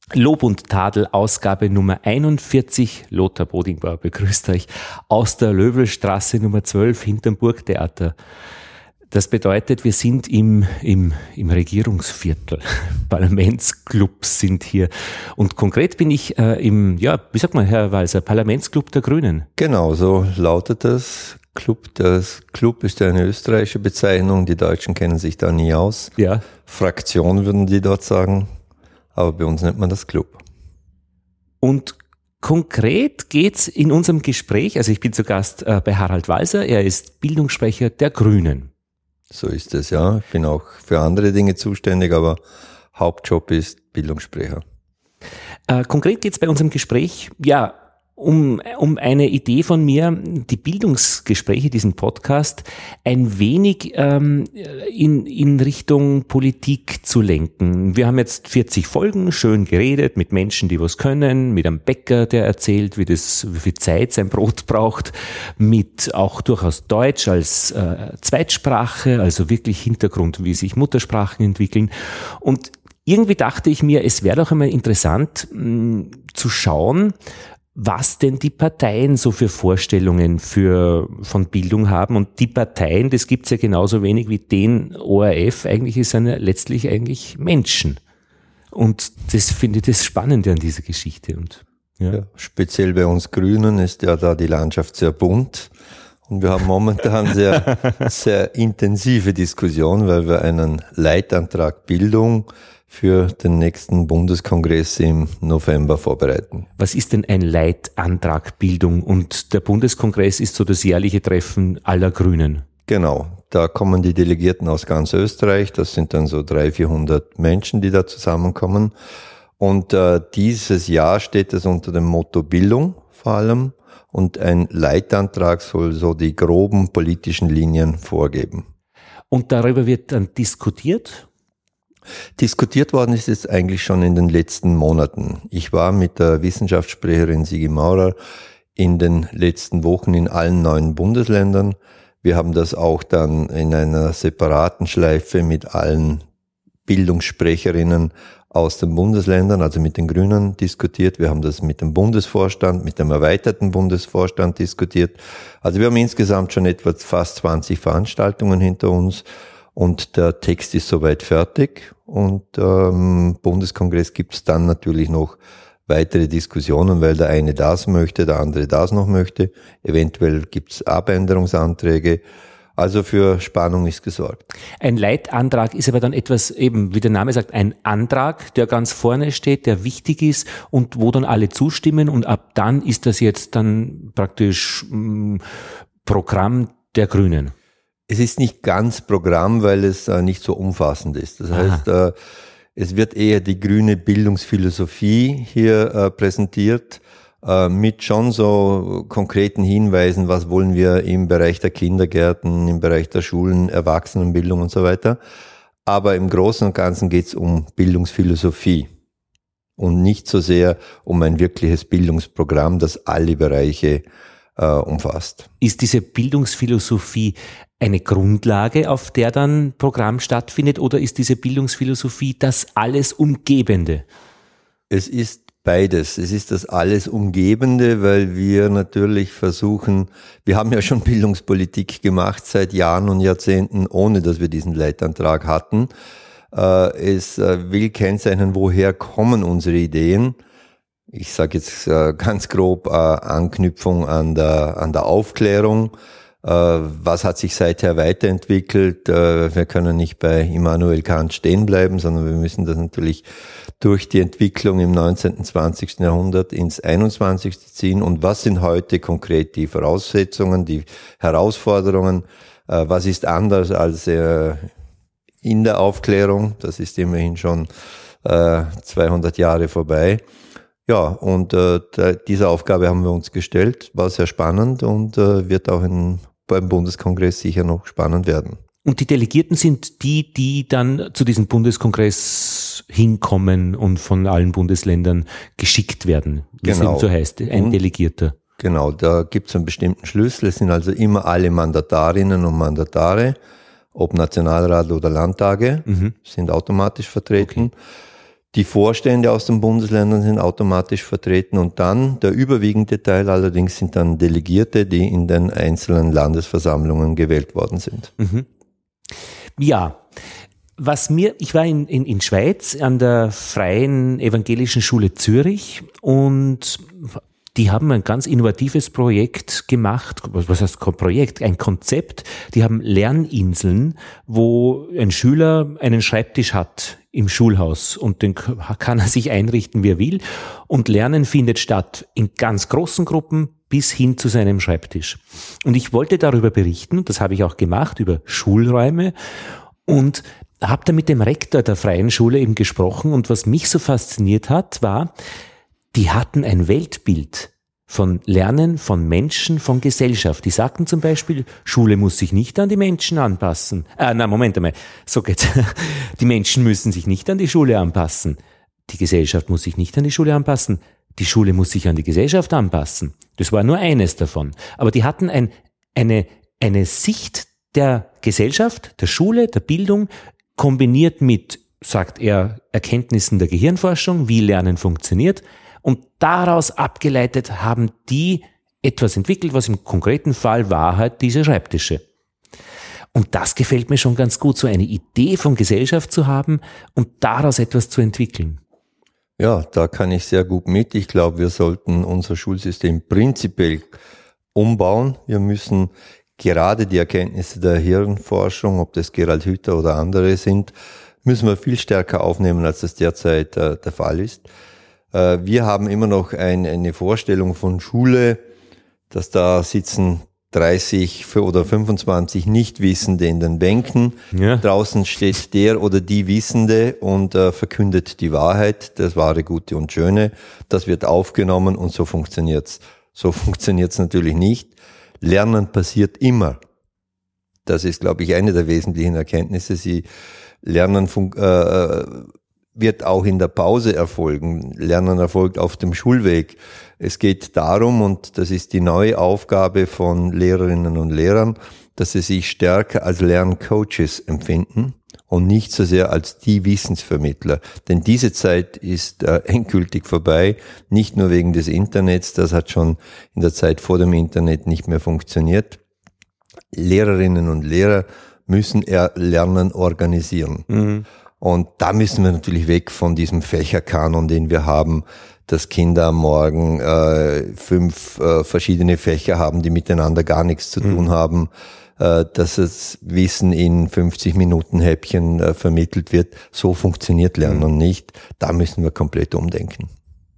Lob und Tadel, Ausgabe Nummer 41. Lothar Bodingbauer begrüßt euch aus der Löwelstraße Nummer 12 hinterm Burgtheater. Das bedeutet, wir sind im Regierungsviertel. Parlamentsclubs sind hier. Und konkret bin ich wie sagt man, Herr Walser, Parlamentsclub der Grünen. Genau, so lautet das. Das Club ist eine österreichische Bezeichnung. Die Deutschen kennen sich da nie aus. Ja. Fraktion würden die dort sagen. Aber bei uns nennt man das Club. Und konkret geht's in unserem Gespräch, also ich bin zu Gast bei Harald Walser, er ist Bildungssprecher der Grünen. So ist es, ja. Ich bin auch für andere Dinge zuständig, aber Hauptjob ist Bildungssprecher. Konkret geht's bei unserem Gespräch, um eine Idee von mir, die Bildungsgespräche, diesen Podcast, ein wenig in Richtung Politik zu lenken. Wir haben jetzt 40 Folgen, schön geredet, mit Menschen, die was können, mit einem Bäcker, der erzählt, wie viel Zeit sein Brot braucht, mit auch durchaus Deutsch als Zweitsprache, also wirklich Hintergrund, wie sich Muttersprachen entwickeln. Und irgendwie dachte ich mir, es wäre doch einmal interessant zu schauen, was denn die Parteien so für Vorstellungen von Bildung haben. Und die Parteien, das gibt's ja genauso wenig wie den ORF, eigentlich sind ja letztlich eigentlich Menschen. Und das finde ich das Spannende an dieser Geschichte. Und ja, speziell bei uns Grünen ist ja da die Landschaft sehr bunt. Und wir haben momentan sehr, sehr intensive Diskussion, weil wir einen Leitantrag Bildung für den nächsten Bundeskongress im November vorbereiten. Was ist denn ein Leitantrag Bildung? Und der Bundeskongress ist so das jährliche Treffen aller Grünen. Genau, da kommen die Delegierten aus ganz Österreich, das sind dann so 300-400 Menschen, die da zusammenkommen. Und dieses Jahr steht es unter dem Motto Bildung vor allem. Und ein Leitantrag soll so die groben politischen Linien vorgeben. Und darüber wird dann diskutiert? Diskutiert worden ist es eigentlich schon in den letzten Monaten. Ich war mit der Wissenschaftssprecherin Sigi Maurer in den letzten Wochen in allen 9 Bundesländern. Wir haben das auch dann in einer separaten Schleife mit allen Bildungssprecherinnen aus den Bundesländern, also mit den Grünen, diskutiert. Wir haben das mit dem Bundesvorstand, mit dem erweiterten Bundesvorstand diskutiert. Also wir haben insgesamt schon etwa fast 20 Veranstaltungen hinter uns. Und der Text ist soweit fertig und Bundeskongress gibt es dann natürlich noch weitere Diskussionen, weil der eine das möchte, der andere das noch möchte. Eventuell gibt es Abänderungsanträge. Also für Spannung ist gesorgt. Ein Leitantrag ist aber dann etwas, eben wie der Name sagt, ein Antrag, der ganz vorne steht, der wichtig ist und wo dann alle zustimmen und ab dann ist das jetzt dann praktisch Programm der Grünen. Es ist nicht ganz Programm, weil es nicht so umfassend ist. Das heißt, es wird eher die grüne Bildungsphilosophie hier präsentiert, mit schon so konkreten Hinweisen, was wollen wir im Bereich der Kindergärten, im Bereich der Schulen, Erwachsenenbildung und so weiter. Aber im Großen und Ganzen geht es um Bildungsphilosophie und nicht so sehr um ein wirkliches Bildungsprogramm, das alle Bereiche umfasst. Ist diese Bildungsphilosophie eine Grundlage, auf der dann Programm stattfindet, oder ist diese Bildungsphilosophie das alles Umgebende? Es ist beides. Es ist das alles Umgebende, weil wir natürlich versuchen, wir haben ja schon Bildungspolitik gemacht seit Jahren und Jahrzehnten, ohne dass wir diesen Leitantrag hatten. Es will kennzeichnen, woher kommen unsere Ideen. Ich sage jetzt ganz grob Anknüpfung an der Aufklärung. Was hat sich seither weiterentwickelt? Wir können nicht bei Immanuel Kant stehen bleiben, sondern wir müssen das natürlich durch die Entwicklung im 19. und 20. Jahrhundert ins 21. ziehen. Und was sind heute konkret die Voraussetzungen, die Herausforderungen? Was ist anders als in der Aufklärung? Das ist immerhin schon 200 Jahre vorbei. Ja, und diese Aufgabe haben wir uns gestellt, war sehr spannend und wird auch beim Bundeskongress sicher noch spannend werden. Und die Delegierten sind die dann zu diesem Bundeskongress hinkommen und von allen Bundesländern geschickt werden, wie es eben so heißt, ein Delegierter. Genau, da gibt es einen bestimmten Schlüssel. Es sind also immer alle Mandatarinnen und Mandatare, ob Nationalrat oder Landtage, sind automatisch vertreten. Okay. Die Vorstände aus den Bundesländern sind automatisch vertreten und dann der überwiegende Teil allerdings sind dann Delegierte, die in den einzelnen Landesversammlungen gewählt worden sind. Mhm. Ja, ich war in Schweiz an der Freien Evangelischen Schule Zürich und die haben ein ganz innovatives Projekt gemacht. Was heißt Projekt? Ein Konzept. Die haben Lerninseln, wo ein Schüler einen Schreibtisch hat im Schulhaus und den kann er sich einrichten, wie er will. Und Lernen findet statt in ganz großen Gruppen bis hin zu seinem Schreibtisch. Und ich wollte darüber berichten, das habe ich auch gemacht, über Schulräume und habe da mit dem Rektor der Freien Schule eben gesprochen. Und was mich so fasziniert hat, war, die hatten ein Weltbild von Lernen, von Menschen, von Gesellschaft. Die sagten zum Beispiel, Schule muss sich nicht an die Menschen anpassen. Moment einmal, so geht's. Die Menschen müssen sich nicht an die Schule anpassen. Die Gesellschaft muss sich nicht an die Schule anpassen. Die Schule muss sich an die Gesellschaft anpassen. Das war nur eines davon. Aber die hatten eine Sicht der Gesellschaft, der Schule, der Bildung, kombiniert mit, sagt er, Erkenntnissen der Gehirnforschung, wie Lernen funktioniert. Und daraus abgeleitet haben die etwas entwickelt, was im konkreten Fall war halt diese Schreibtische. Und das gefällt mir schon ganz gut, so eine Idee von Gesellschaft zu haben und daraus etwas zu entwickeln. Ja, da kann ich sehr gut mit. Ich glaube, wir sollten unser Schulsystem prinzipiell umbauen. Wir müssen gerade die Erkenntnisse der Hirnforschung, ob das Gerald Hüther oder andere sind, müssen wir viel stärker aufnehmen, als das derzeit der Fall ist. Wir haben immer noch eine Vorstellung von Schule, dass da sitzen 30 oder 25 Nichtwissende in den Bänken. Ja. Draußen steht der oder die Wissende und verkündet die Wahrheit, das wahre, Gute und Schöne. Das wird aufgenommen und so funktioniert's. So funktioniert's natürlich nicht. Lernen passiert immer. Das ist, glaube ich, eine der wesentlichen Erkenntnisse. Lernen wird auch in der Pause erfolgen. Lernen erfolgt auf dem Schulweg. Es geht darum, und das ist die neue Aufgabe von Lehrerinnen und Lehrern, dass sie sich stärker als Lerncoaches empfinden und nicht so sehr als die Wissensvermittler. Denn diese Zeit ist endgültig vorbei, nicht nur wegen des Internets, das hat schon in der Zeit vor dem Internet nicht mehr funktioniert. Lehrerinnen und Lehrer müssen Lernen organisieren. Mhm. Und da müssen wir natürlich weg von diesem Fächerkanon, den wir haben, dass Kinder am Morgen 5 verschiedene Fächer haben, die miteinander gar nichts zu tun haben, dass das Wissen in 50 Minuten Häppchen vermittelt wird. So funktioniert Lernen nicht. Da müssen wir komplett umdenken.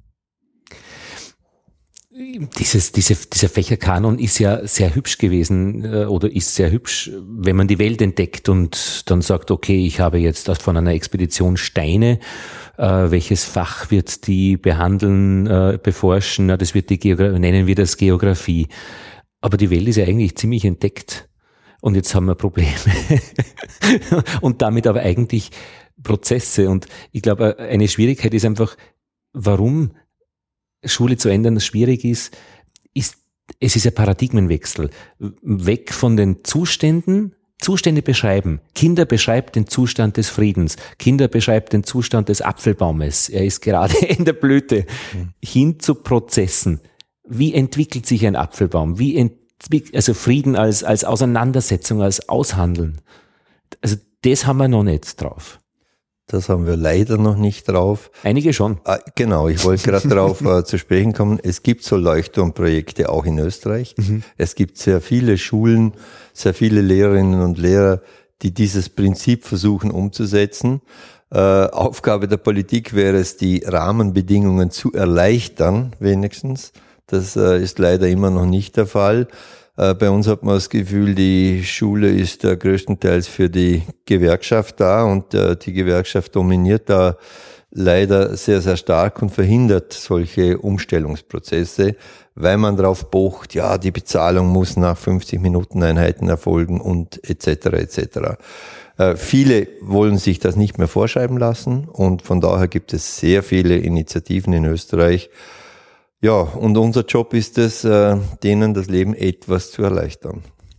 Dieser Fächerkanon ist ja sehr hübsch gewesen oder ist sehr hübsch, wenn man die Welt entdeckt und dann sagt, okay, ich habe jetzt von einer Expedition Steine, welches Fach wird die behandeln, beforschen, das wird nennen wir das Geografie. Aber die Welt ist ja eigentlich ziemlich entdeckt und jetzt haben wir Probleme und damit aber eigentlich Prozesse und ich glaube, eine Schwierigkeit ist einfach, warum Schule zu ändern schwierig ist, es ist ein Paradigmenwechsel. Weg von den Zustände beschreiben. Kinder beschreibt den Zustand des Friedens. Kinder beschreibt den Zustand des Apfelbaumes. Er ist gerade in der Blüte. Hin zu Prozessen. Wie entwickelt sich ein Apfelbaum? Also Frieden als Auseinandersetzung, als Aushandeln. Also das haben wir noch nicht drauf. Das haben wir leider noch nicht drauf. Einige schon. Genau, ich wollte gerade darauf zu sprechen kommen. Es gibt so Leuchtturmprojekte auch in Österreich. Mhm. Es gibt sehr viele Schulen, sehr viele Lehrerinnen und Lehrer, die dieses Prinzip versuchen umzusetzen. Aufgabe der Politik wäre es, die Rahmenbedingungen zu erleichtern, wenigstens. Das ist leider immer noch nicht der Fall. Bei uns hat man das Gefühl, die Schule ist größtenteils für die Gewerkschaft da und die Gewerkschaft dominiert da leider sehr, sehr stark und verhindert solche Umstellungsprozesse, weil man darauf pocht, ja, die Bezahlung muss nach 50-Minuten-Einheiten erfolgen und etc. etc. Viele wollen sich das nicht mehr vorschreiben lassen und von daher gibt es sehr viele Initiativen in Österreich. Ja, und unser Job ist es, denen das Leben etwas zu erleichtern.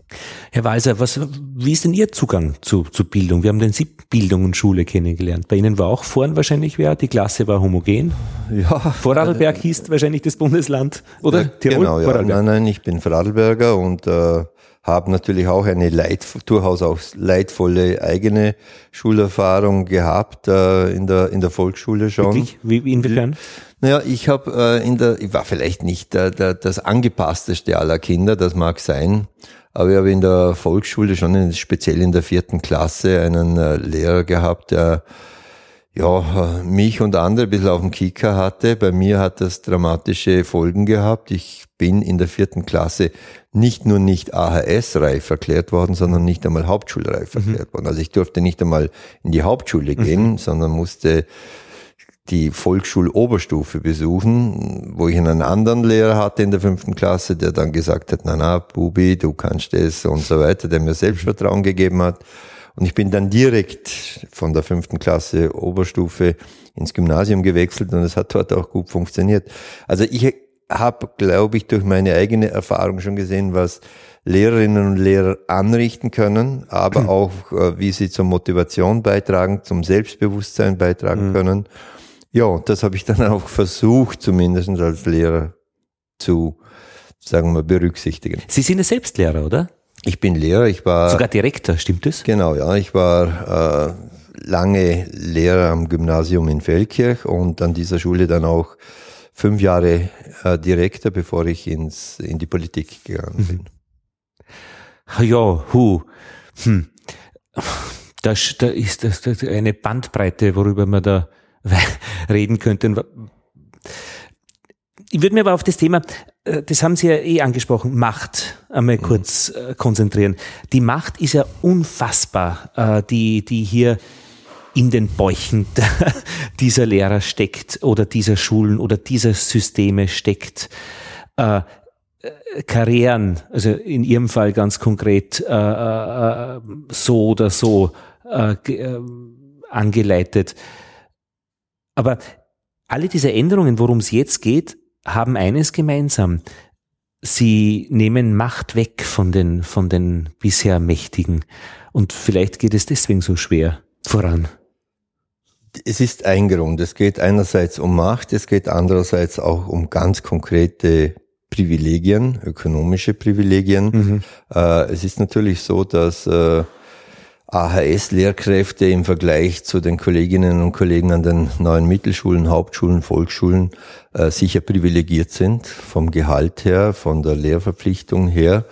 Herr Walser, wie ist denn Ihr Zugang zu Bildung? Wir haben den SIP Bildung und Schule kennengelernt. Bei Ihnen war auch vorn wahrscheinlich wer, die Klasse war homogen. Ja. Vorarlberg hieß wahrscheinlich das Bundesland, oder? Ja, Tirol? genau, ja. Nein, ich bin Vorarlberger und habe natürlich auch eine durchaus auch leidvolle eigene Schulerfahrung gehabt in der Volksschule schon. Wirklich? Wie inwiefern? Naja, ich war vielleicht nicht das angepassteste aller Kinder, das mag sein, aber ich habe in der Volksschule schon speziell in der 4. Klasse einen Lehrer gehabt, der mich und andere ein bisschen auf dem Kicker hatte. Bei mir hat das dramatische Folgen gehabt. Ich bin in der 4. Klasse nicht nur nicht AHS-reif erklärt worden, sondern nicht einmal hauptschulreif erklärt worden. Also ich durfte nicht einmal in die Hauptschule gehen, sondern musste die Volksschul-Oberstufe besuchen, wo ich einen anderen Lehrer hatte in der 5. Klasse, der dann gesagt hat, na, Bubi, du kannst das und so weiter, der mir Selbstvertrauen gegeben hat. Und ich bin dann direkt von der 5. Klasse Oberstufe ins Gymnasium gewechselt und es hat dort auch gut funktioniert. Also ich habe, glaube ich, durch meine eigene Erfahrung schon gesehen, was Lehrerinnen und Lehrer anrichten können, aber auch, wie sie zur Motivation beitragen, zum Selbstbewusstsein beitragen können. Ja, und das habe ich dann auch versucht, zumindest als Lehrer zu, sagen wir, berücksichtigen. Sie sind ja selbst Lehrer, oder? Ich bin Lehrer, ich war... Sogar Direktor, stimmt das? Genau, ja, ich war lange Lehrer am Gymnasium in Feldkirch und an dieser Schule dann auch 5 Jahre Direktor, bevor ich in die Politik gegangen bin. Ja, da ist das eine Bandbreite, worüber man da reden könnte. Ich würde mir aber auf das Thema, das haben Sie ja angesprochen, Macht einmal kurz konzentrieren. Die Macht ist ja unfassbar, die hier in den Bäuchen dieser Lehrer steckt oder dieser Schulen oder dieser Systeme steckt. Karrieren, also in Ihrem Fall ganz konkret so oder so angeleitet. Aber alle diese Änderungen, worum es jetzt geht, haben eines gemeinsam. Sie nehmen Macht weg von den bisher Mächtigen. Und vielleicht geht es deswegen so schwer voran. Es ist ein Grund. Es geht einerseits um Macht, es geht andererseits auch um ganz konkrete Privilegien, ökonomische Privilegien. Es ist natürlich so, dass AHS-Lehrkräfte im Vergleich zu den Kolleginnen und Kollegen an den neuen Mittelschulen, Hauptschulen, Volksschulen sicher privilegiert sind, vom Gehalt her, von der Lehrverpflichtung her.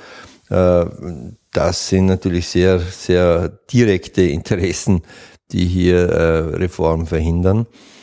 Das sind natürlich sehr, sehr direkte Interessen, die hier Reform verhindern.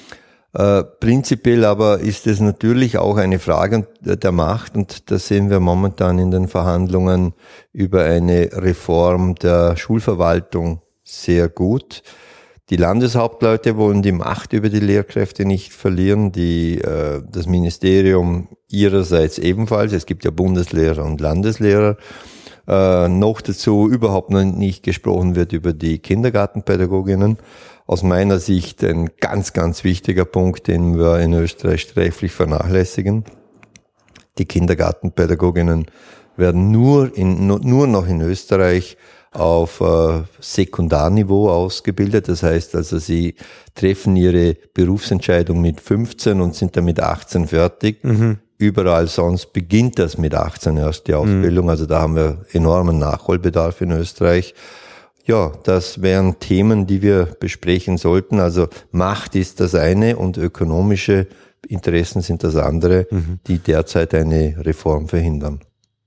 Prinzipiell aber ist es natürlich auch eine Frage der Macht und das sehen wir momentan in den Verhandlungen über eine Reform der Schulverwaltung sehr gut. Die Landeshauptleute wollen die Macht über die Lehrkräfte nicht verlieren, das Ministerium ihrerseits ebenfalls. Es gibt ja Bundeslehrer und Landeslehrer. Noch dazu überhaupt noch nicht gesprochen wird über die Kindergartenpädagoginnen. Aus meiner Sicht ein ganz, ganz wichtiger Punkt, den wir in Österreich sträflich vernachlässigen. Die Kindergartenpädagoginnen werden nur noch in Österreich auf Sekundarniveau ausgebildet. Das heißt also, sie treffen ihre Berufsentscheidung mit 15 und sind dann mit 18 fertig. Überall sonst beginnt das mit 18 erst die Ausbildung. Also da haben wir enormen Nachholbedarf in Österreich. Ja, das wären Themen, die wir besprechen sollten. Also Macht ist das eine und ökonomische Interessen sind das andere, die derzeit eine Reform verhindern.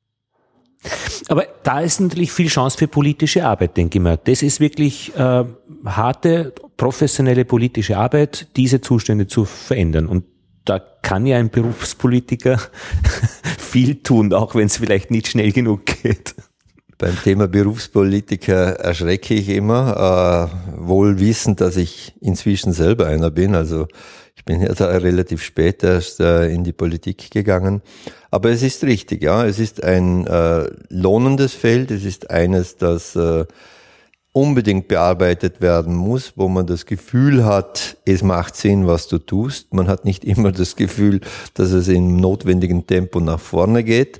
Aber da ist natürlich viel Chance für politische Arbeit, denke ich mal. Das ist wirklich harte, professionelle politische Arbeit, diese Zustände zu verändern. Und da kann ja ein Berufspolitiker viel tun, auch wenn es vielleicht nicht schnell genug geht. Beim Thema Berufspolitiker erschrecke ich immer, wohl wissend, dass ich inzwischen selber einer bin. Also ich bin ja da relativ spät erst in die Politik gegangen. Aber es ist richtig, ja. Es ist ein lohnendes Feld. Es ist eines, das unbedingt bearbeitet werden muss, wo man das Gefühl hat, es macht Sinn, was du tust. Man hat nicht immer das Gefühl, dass es im notwendigen Tempo nach vorne geht.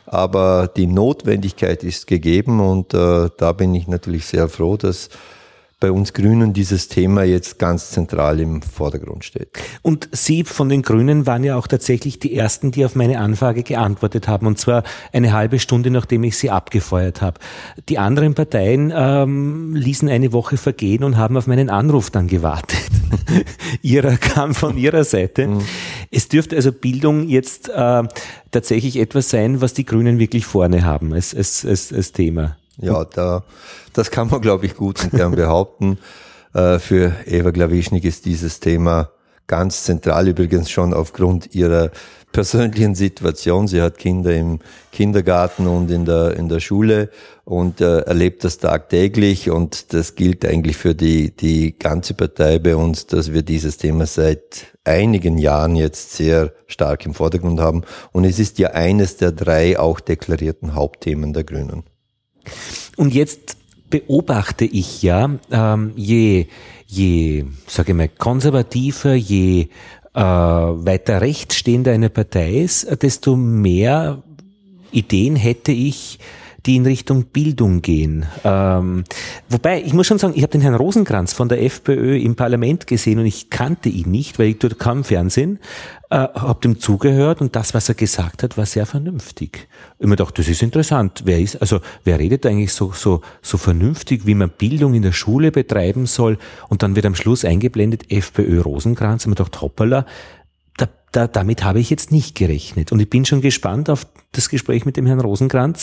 aber die Notwendigkeit ist gegeben und da bin ich natürlich sehr froh, dass bei uns Grünen dieses Thema jetzt ganz zentral im Vordergrund steht. Und Sie von den Grünen waren ja auch tatsächlich die Ersten, die auf meine Anfrage geantwortet haben, und zwar eine halbe Stunde, nachdem ich sie abgefeuert habe. Die anderen Parteien ließen eine Woche vergehen und haben auf meinen Anruf dann gewartet. Ihrer kam von Ihrer Seite. Es dürfte also Bildung jetzt tatsächlich etwas sein, was die Grünen wirklich vorne haben als Thema. Ja, das kann man, glaube ich, gut und gern behaupten. Für Eva Glawischnik ist dieses Thema ganz zentral, übrigens schon aufgrund ihrer persönlichen Situation. Sie hat Kinder im Kindergarten und in der Schule und erlebt das tagtäglich, und das gilt eigentlich für die ganze Partei bei uns, dass wir dieses Thema seit einigen Jahren jetzt sehr stark im Vordergrund haben, und es ist ja eines der 3 auch deklarierten Hauptthemen der Grünen. Und jetzt beobachte ich ja, je sage ich mal, konservativer, je weiter rechts stehender eine Partei ist, desto mehr Ideen hätte ich, die in Richtung Bildung gehen. Wobei, ich muss schon sagen, ich habe den Herrn Rosenkranz von der FPÖ im Parlament gesehen und ich kannte ihn nicht, weil ich dort kam Fernsehen, habe dem zugehört, und das, was er gesagt hat, war sehr vernünftig. Ich mir dachte, das ist interessant. Wer redet eigentlich so vernünftig, wie man Bildung in der Schule betreiben soll, und dann wird am Schluss eingeblendet FPÖ Rosenkranz, und man dachte, hoppala, damit habe ich jetzt nicht gerechnet. Und ich bin schon gespannt auf das Gespräch mit dem Herrn Rosenkranz.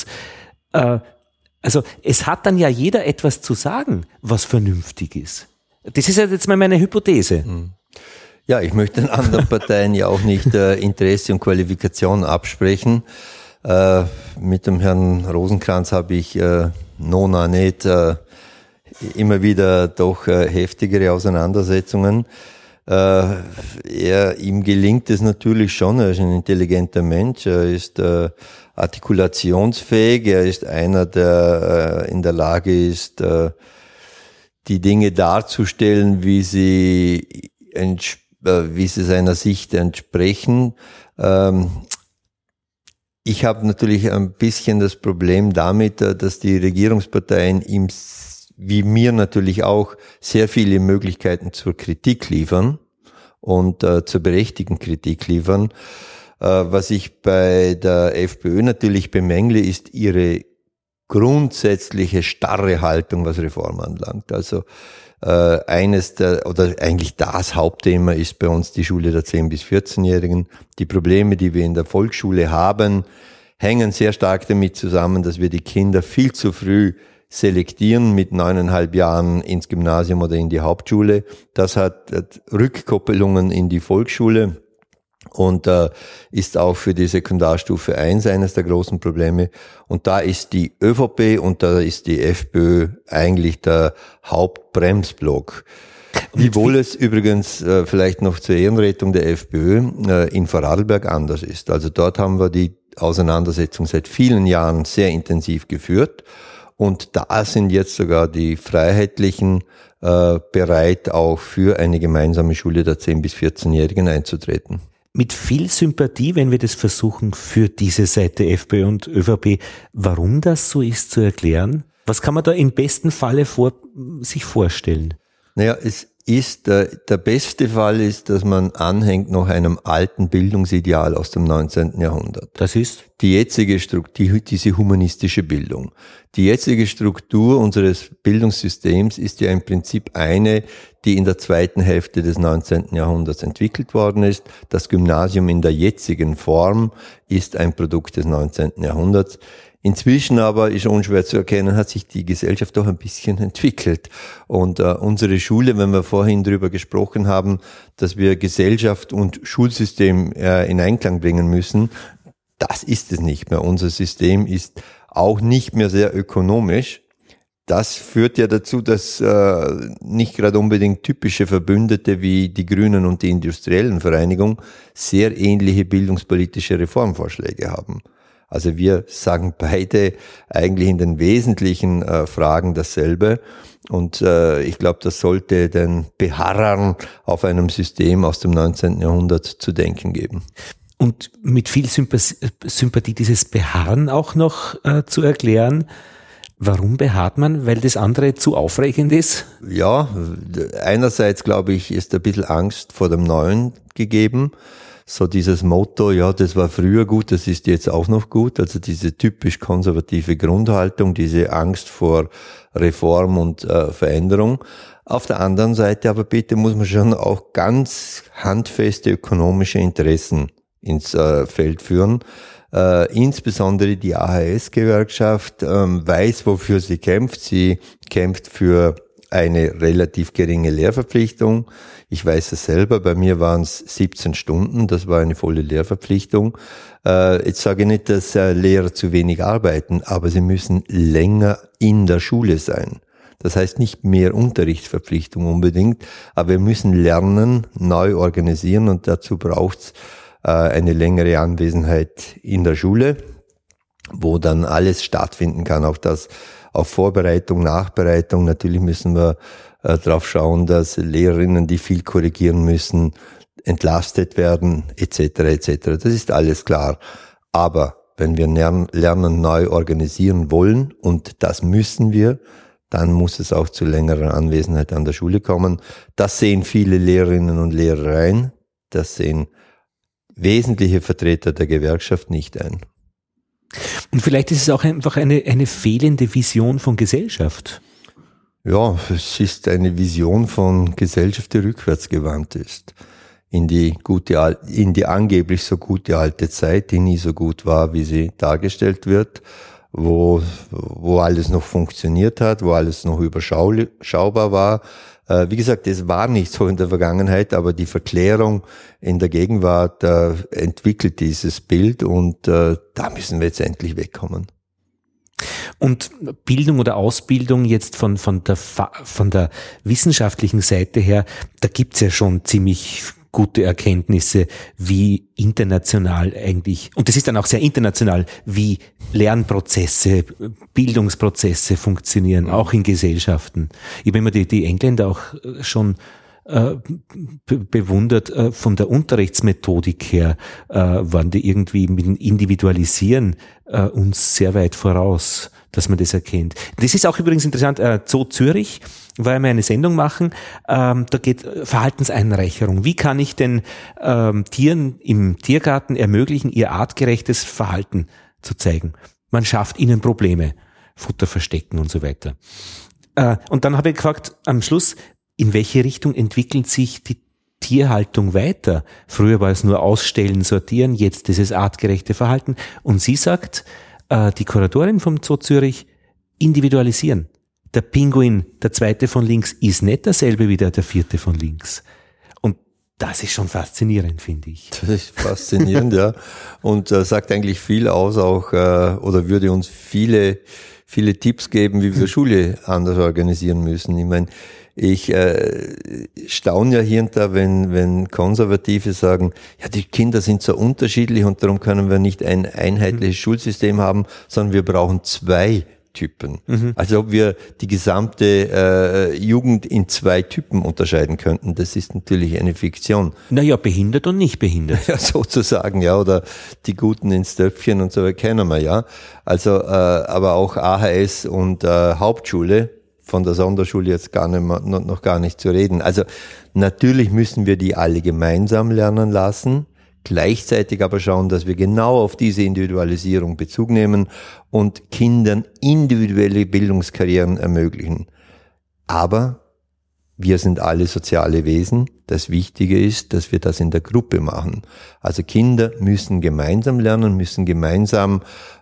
Also es hat dann ja jeder etwas zu sagen, was vernünftig ist. Das ist jetzt mal meine Hypothese. Ja, ich möchte den anderen Parteien ja auch nicht Interesse und Qualifikation absprechen. Mit dem Herrn Rosenkranz habe ich nona nicht immer wieder doch heftigere Auseinandersetzungen. Ihm gelingt es natürlich schon, er ist ein intelligenter Mensch, er ist artikulationsfähig, er ist einer, der in der Lage ist, die Dinge darzustellen, wie sie seiner Sicht entsprechen. Ich habe natürlich ein bisschen das Problem damit, dass die Regierungsparteien ihm, wie mir natürlich auch, sehr viele Möglichkeiten zur Kritik liefern und zur berechtigten Kritik liefern. Was ich bei der FPÖ natürlich bemängle, ist ihre grundsätzliche starre Haltung, was Reform anlangt. Also eigentlich das Hauptthema ist bei uns die Schule der 10- bis 14-Jährigen. Die Probleme, die wir in der Volksschule haben, hängen sehr stark damit zusammen, dass wir die Kinder viel zu früh selektieren mit 9,5 Jahren ins Gymnasium oder in die Hauptschule. Das hat Rückkoppelungen in die Volksschule und ist auch für die Sekundarstufe 1 eines der großen Probleme. Und da ist die ÖVP und da ist die FPÖ eigentlich der Hauptbremsblock. Wiewohl es übrigens vielleicht noch zur Ehrenrettung der FPÖ in Vorarlberg anders ist. Also dort haben wir die Auseinandersetzung seit vielen Jahren sehr intensiv geführt. Und da sind jetzt sogar die Freiheitlichen bereit, auch für eine gemeinsame Schule der 10- bis 14-Jährigen einzutreten. Mit viel Sympathie, wenn wir das versuchen, für diese Seite FPÖ und ÖVP, warum das so ist, zu erklären. Was kann man da im besten Falle sich vorstellen? Naja, der beste Fall ist, dass man anhängt noch einem alten Bildungsideal aus dem 19. Jahrhundert. Das ist? Die jetzige Struktur, diese humanistische Bildung. Die jetzige Struktur unseres Bildungssystems ist ja im Prinzip eine, die in der zweiten Hälfte des 19. Jahrhunderts entwickelt worden ist. Das Gymnasium in der jetzigen Form ist ein Produkt des 19. Jahrhunderts. Inzwischen aber, ist unschwer zu erkennen, hat sich die Gesellschaft doch ein bisschen entwickelt. Und unsere Schule, wenn wir vorhin drüber gesprochen haben, dass wir Gesellschaft und Schulsystem in Einklang bringen müssen, das ist es nicht mehr. Unser System ist auch nicht mehr sehr ökonomisch. Das führt ja dazu, dass nicht gerade unbedingt typische Verbündete wie die Grünen und die Industriellen Vereinigung sehr ähnliche bildungspolitische Reformvorschläge haben. Also wir sagen beide eigentlich in den wesentlichen Fragen dasselbe. Und ich glaube, das sollte den Beharrern auf einem System aus dem 19. Jahrhundert zu denken geben. und mit viel Sympathie dieses Beharren auch noch zu erklären. Warum beharrt man? Weil das andere zu aufregend ist? Ja, einerseits glaube ich, ist ein bisschen Angst vor dem Neuen gegeben. So dieses Motto, ja, das war früher gut, das ist jetzt auch noch gut. Also diese typisch konservative Grundhaltung, diese Angst vor Reform und Veränderung. Auf der anderen Seite aber bitte muss man schon auch ganz handfeste ökonomische Interessen ins Feld führen. Insbesondere die AHS-Gewerkschaft weiß, wofür sie kämpft. Sie kämpft für eine relativ geringe Lehrverpflichtung. Ich weiß es selber, bei mir waren es 17 Stunden, das war eine volle Lehrverpflichtung. Jetzt sage ich nicht, dass Lehrer zu wenig arbeiten, aber sie müssen länger in der Schule sein. Das heißt nicht mehr Unterrichtsverpflichtung unbedingt, aber wir müssen lernen, neu organisieren und dazu braucht's eine längere Anwesenheit in der Schule, wo dann alles stattfinden kann, auch das auf Vorbereitung, Nachbereitung. Natürlich müssen wir darauf schauen, dass Lehrerinnen, die viel korrigieren müssen, entlastet werden, etc. etc. Das ist alles klar. Aber wenn wir Lernen neu organisieren wollen, und das müssen wir, dann muss es auch zu längerer Anwesenheit an der Schule kommen. Das sehen viele Lehrerinnen und Lehrer ein. Das sehen wesentliche Vertreter der Gewerkschaft nicht ein. Und vielleicht ist es auch einfach eine fehlende Vision von Gesellschaft. Ja, es ist eine Vision von Gesellschaft, die rückwärtsgewandt ist. In die angeblich so gute alte Zeit, die nie so gut war, wie sie dargestellt wird, wo alles noch funktioniert hat, wo alles noch überschaubar war. Wie gesagt, es war nicht so in der Vergangenheit, aber die Verklärung in der Gegenwart entwickelt dieses Bild und da müssen wir jetzt endlich wegkommen. Und Bildung oder Ausbildung jetzt von der wissenschaftlichen Seite her, da gibt's ja schon ziemlich gute Erkenntnisse, wie international eigentlich, und das ist dann auch sehr international, wie Lernprozesse, Bildungsprozesse funktionieren, auch in Gesellschaften. Ich habe immer die Engländer auch schon bewundert, von der Unterrichtsmethodik her waren die irgendwie mit dem Individualisieren uns sehr weit voraus, dass man das erkennt. Das ist auch übrigens interessant, Zoo Zürich, weil wir eine Sendung machen, da geht Verhaltenseinreicherung. Wie kann ich den Tieren im Tiergarten ermöglichen, ihr artgerechtes Verhalten zu zeigen? Man schafft ihnen Probleme, Futter verstecken und so weiter. Und dann habe ich gefragt, am Schluss, in welche Richtung entwickelt sich die Tierhaltung weiter? Früher war es nur Ausstellen, Sortieren, jetzt ist es artgerechte Verhalten. Und sie sagt, die Kuratorin vom Zoo Zürich, individualisieren. Der Pinguin, der zweite von links, ist nicht derselbe wie der vierte von links. Und das ist schon faszinierend, finde ich. Das ist faszinierend, ja. Und sagt eigentlich viel aus, auch oder würde uns viele Tipps geben, wie wir Schule anders organisieren müssen. Ich meine, ich staune ja hier und da, wenn Konservative sagen, ja, die Kinder sind so unterschiedlich und darum können wir nicht ein einheitliches Schulsystem haben, sondern wir brauchen zwei Typen. Also ob wir die gesamte Jugend in zwei Typen unterscheiden könnten, das ist natürlich eine Fiktion. Naja, behindert und nicht behindert. Ja, sozusagen, ja, oder die Guten ins Töpfchen und so kennen wir, ja. Also, aber auch AHS und Hauptschule, von der Sonderschule jetzt noch gar nicht zu reden. Also natürlich müssen wir die alle gemeinsam lernen lassen, gleichzeitig aber schauen, dass wir genau auf diese Individualisierung Bezug nehmen und Kindern individuelle Bildungskarrieren ermöglichen. Aber wir sind alle soziale Wesen. Das Wichtige ist, dass wir das in der Gruppe machen. Also Kinder müssen gemeinsam lernen, müssen gemeinsam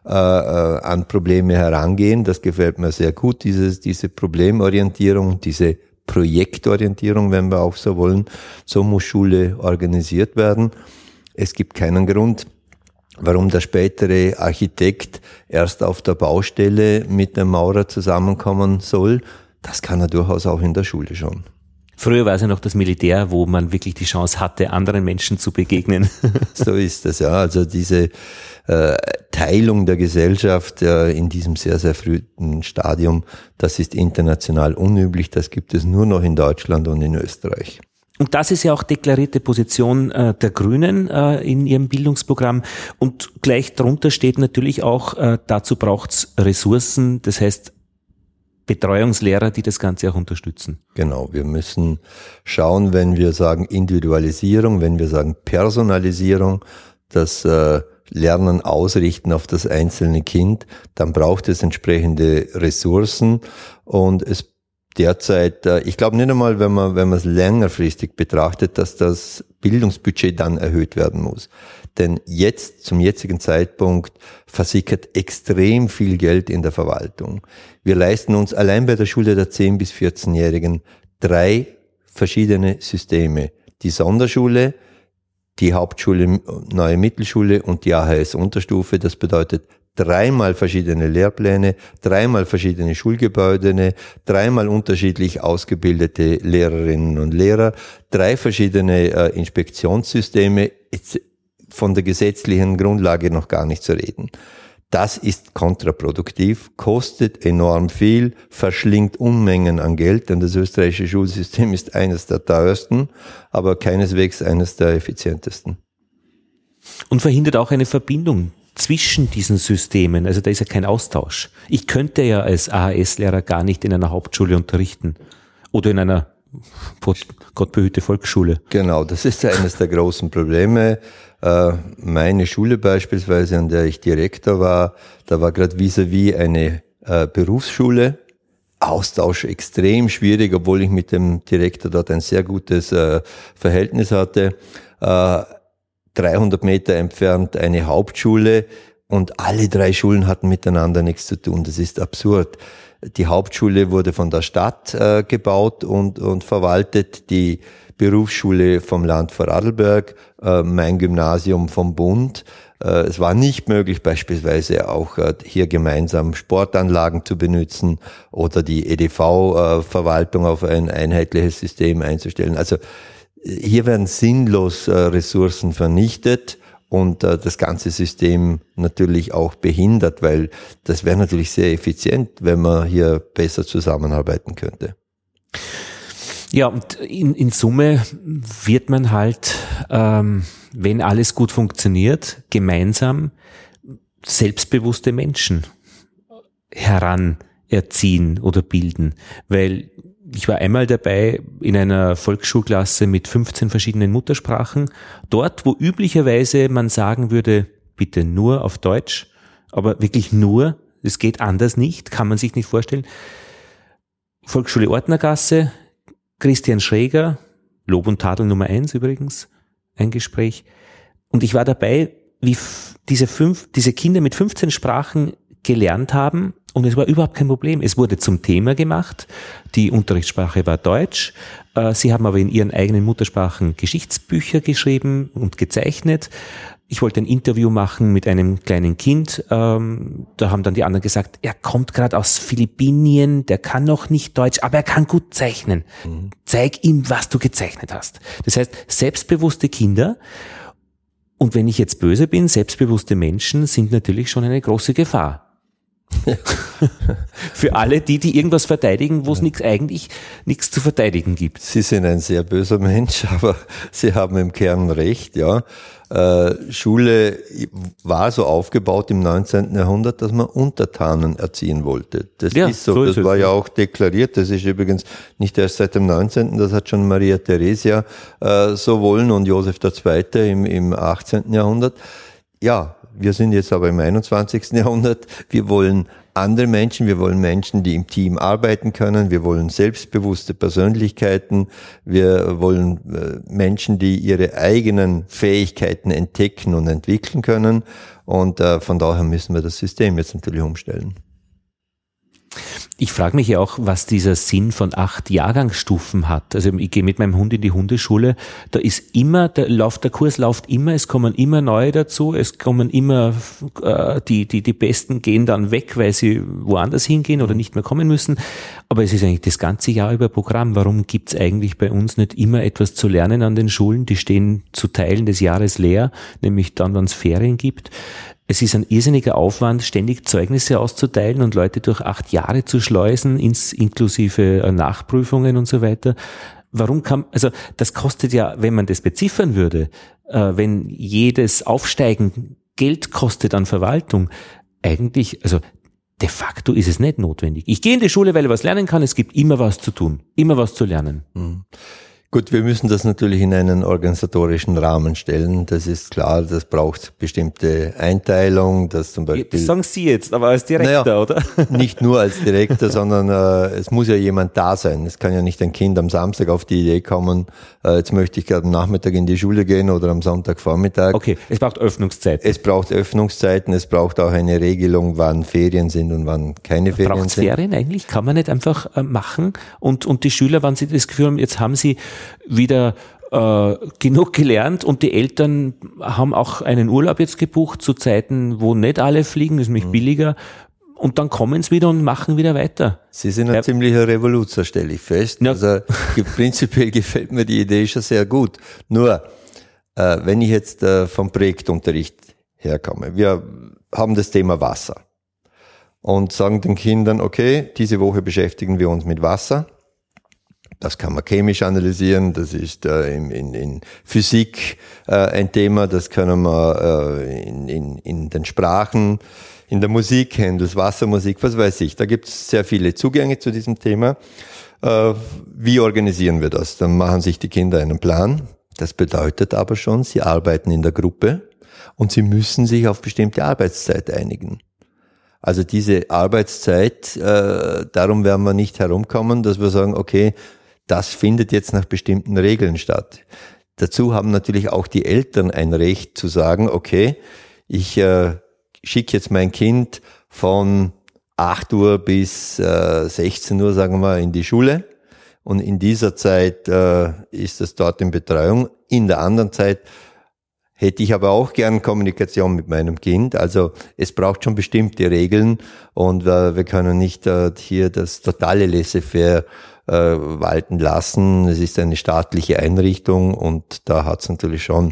an Probleme herangehen. Das gefällt mir sehr gut, diese Problemorientierung, diese Projektorientierung, wenn wir auch so wollen. So muss Schule organisiert werden. Es gibt keinen Grund, warum der spätere Architekt erst auf der Baustelle mit dem Maurer zusammenkommen soll. Das kann er durchaus auch in der Schule schon. Früher war es ja noch das Militär, wo man wirklich die Chance hatte, anderen Menschen zu begegnen. So ist es, ja. Also diese Teilung der Gesellschaft in diesem sehr, sehr frühen Stadium, das ist international unüblich. Das gibt es nur noch in Deutschland und in Österreich. Und das ist ja auch deklarierte Position der Grünen in ihrem Bildungsprogramm. Und gleich drunter steht natürlich auch, dazu braucht's Ressourcen, das heißt Betreuungslehrer, die das Ganze auch unterstützen. Genau, wir müssen schauen, wenn wir sagen Individualisierung, wenn wir sagen Personalisierung, das Lernen ausrichten auf das einzelne Kind, dann braucht es entsprechende Ressourcen und es derzeit, ich glaube nicht einmal, wenn man es längerfristig betrachtet, dass das Bildungsbudget dann erhöht werden muss. Denn jetzt, zum jetzigen Zeitpunkt, versickert extrem viel Geld in der Verwaltung. Wir leisten uns allein bei der Schule der 10- bis 14-Jährigen 3 verschiedene Systeme. Die Sonderschule, die Hauptschule, neue Mittelschule und die AHS-Unterstufe. Das bedeutet 3-mal verschiedene Lehrpläne, 3-mal verschiedene Schulgebäude, 3-mal unterschiedlich ausgebildete Lehrerinnen und Lehrer, 3 verschiedene Inspektionssysteme, von der gesetzlichen Grundlage noch gar nicht zu reden. Das ist kontraproduktiv, kostet enorm viel, verschlingt Unmengen an Geld, denn das österreichische Schulsystem ist eines der teuersten, aber keineswegs eines der effizientesten. Und verhindert auch eine Verbindung zwischen diesen Systemen, also da ist ja kein Austausch. Ich könnte ja als AHS-Lehrer gar nicht in einer Hauptschule unterrichten oder in einer Gott behüte Volksschule. Genau, das ist ja eines der großen Probleme. Meine Schule beispielsweise, an der ich Direktor war, da war gerade vis-à-vis eine Berufsschule. Austausch extrem schwierig, obwohl ich mit dem Direktor dort ein sehr gutes Verhältnis hatte. 300 Meter entfernt eine Hauptschule und alle 3 Schulen hatten miteinander nichts zu tun. Das ist absurd. Die Hauptschule wurde von der Stadt gebaut und verwaltet, die Berufsschule vom Land Vorarlberg, mein Gymnasium vom Bund. Es war nicht möglich, beispielsweise auch hier gemeinsam Sportanlagen zu benutzen oder die EDV-Verwaltung auf ein einheitliches System einzustellen. Also hier werden sinnlos Ressourcen vernichtet und das ganze System natürlich auch behindert, weil das wäre natürlich sehr effizient, wenn man hier besser zusammenarbeiten könnte. Ja, und in Summe wird man halt, wenn alles gut funktioniert, gemeinsam selbstbewusste Menschen heranerziehen oder bilden, weil ich war einmal dabei in einer Volksschulklasse mit 15 verschiedenen Muttersprachen, dort, wo üblicherweise man sagen würde, bitte nur auf Deutsch, aber wirklich nur, es geht anders nicht, kann man sich nicht vorstellen. Volksschule Ortnergasse, Christian Schräger, Lob und Tadel Nummer 1 übrigens, ein Gespräch. Und ich war dabei, wie diese Kinder mit 15 Sprachen gelernt haben und es war überhaupt kein Problem. Es wurde zum Thema gemacht, die Unterrichtssprache war Deutsch, sie haben aber in ihren eigenen Muttersprachen Geschichtsbücher geschrieben und gezeichnet. Ich wollte ein Interview machen mit einem kleinen Kind, da haben dann die anderen gesagt, er kommt gerade aus Philippinien, der kann noch nicht Deutsch, aber er kann gut zeichnen. Zeig ihm, was du gezeichnet hast. Das heißt, selbstbewusste Kinder, und wenn ich jetzt böse bin, selbstbewusste Menschen sind natürlich schon eine große Gefahr. Ja. Für alle, die irgendwas verteidigen, wo es eigentlich nichts zu verteidigen gibt. Sie sind ein sehr böser Mensch, aber Sie haben im Kern recht, ja. Schule war so aufgebaut im 19. Jahrhundert, dass man Untertanen erziehen wollte. Das ja, ist so, das war ja auch deklariert. Das ist übrigens nicht erst seit dem 19., das hat schon Maria Theresia so wollen und Josef II. im 18. Jahrhundert. Ja, wir sind jetzt aber im 21. Jahrhundert. Wir wollen andere Menschen, wir wollen Menschen, die im Team arbeiten können, wir wollen selbstbewusste Persönlichkeiten, wir wollen Menschen, die ihre eigenen Fähigkeiten entdecken und entwickeln können und von daher müssen wir das System jetzt natürlich umstellen. Ich frage mich ja auch, was dieser Sinn von 8 Jahrgangsstufen hat. Also ich gehe mit meinem Hund in die Hundeschule, da ist immer, der Kurs läuft immer, es kommen immer neue dazu, es kommen immer, die Besten gehen dann weg, weil sie woanders hingehen oder nicht mehr kommen müssen. Aber es ist eigentlich das ganze Jahr über Programm. Warum gibt's eigentlich bei uns nicht immer etwas zu lernen an den Schulen? Die stehen zu Teilen des Jahres leer, nämlich dann, wenn es Ferien gibt. Es ist ein irrsinniger Aufwand, ständig Zeugnisse auszuteilen und Leute durch 8 Jahre zu schleusen, inklusive Nachprüfungen und so weiter. das kostet ja, wenn man das beziffern würde, wenn jedes Aufsteigen Geld kostet an Verwaltung, eigentlich, also de facto ist es nicht notwendig. Ich gehe in die Schule, weil ich was lernen kann, es gibt immer was zu tun, immer was zu lernen. Gut, wir müssen das natürlich in einen organisatorischen Rahmen stellen. Das ist klar, das braucht bestimmte Einteilung, dass zum Beispiel... Das sagen Sie jetzt, aber als Direktor, oder? Nicht nur als Direktor, sondern es muss ja jemand da sein. Es kann ja nicht ein Kind am Samstag auf die Idee kommen, jetzt möchte ich gerade am Nachmittag in die Schule gehen oder am Sonntagvormittag. Okay, es braucht Öffnungszeiten. Es braucht Öffnungszeiten, es braucht auch eine Regelung, wann Ferien sind und wann keine Ferien sind. Braucht es Ferien eigentlich? Kann man nicht einfach machen? Und die Schüler, wenn sie das Gefühl haben, jetzt haben sie wieder genug gelernt und die Eltern haben auch einen Urlaub jetzt gebucht zu Zeiten, wo nicht alle fliegen, ist nämlich billiger, und dann kommen sie wieder und machen wieder weiter. Sie sind ein ziemlicher Revoluzer, stelle ich fest. Ja. Also prinzipiell gefällt mir die Idee schon sehr gut. Nur, wenn ich jetzt vom Projektunterricht herkomme, wir haben das Thema Wasser und sagen den Kindern, okay, diese Woche beschäftigen wir uns mit Wasser. Das kann man chemisch analysieren, das ist in Physik ein Thema, das können wir in den Sprachen, in der Musik, Händels Wassermusik, was weiß ich. Da gibt es sehr viele Zugänge zu diesem Thema. Wie organisieren wir das? Dann machen sich die Kinder einen Plan. Das bedeutet aber schon, sie arbeiten in der Gruppe und sie müssen sich auf bestimmte Arbeitszeit einigen. Also diese Arbeitszeit, darum werden wir nicht herumkommen, dass wir sagen, okay, das findet jetzt nach bestimmten Regeln statt. Dazu haben natürlich auch die Eltern ein Recht zu sagen, okay, ich schicke jetzt mein Kind von 8 Uhr bis 16 Uhr, sagen wir mal, in die Schule. Und in dieser Zeit ist es dort in Betreuung. In der anderen Zeit hätte ich aber auch gern Kommunikation mit meinem Kind. Also es braucht schon bestimmte Regeln und wir können nicht hier das totale Laissez-faire walten lassen. Es ist eine staatliche Einrichtung und da hat es natürlich schon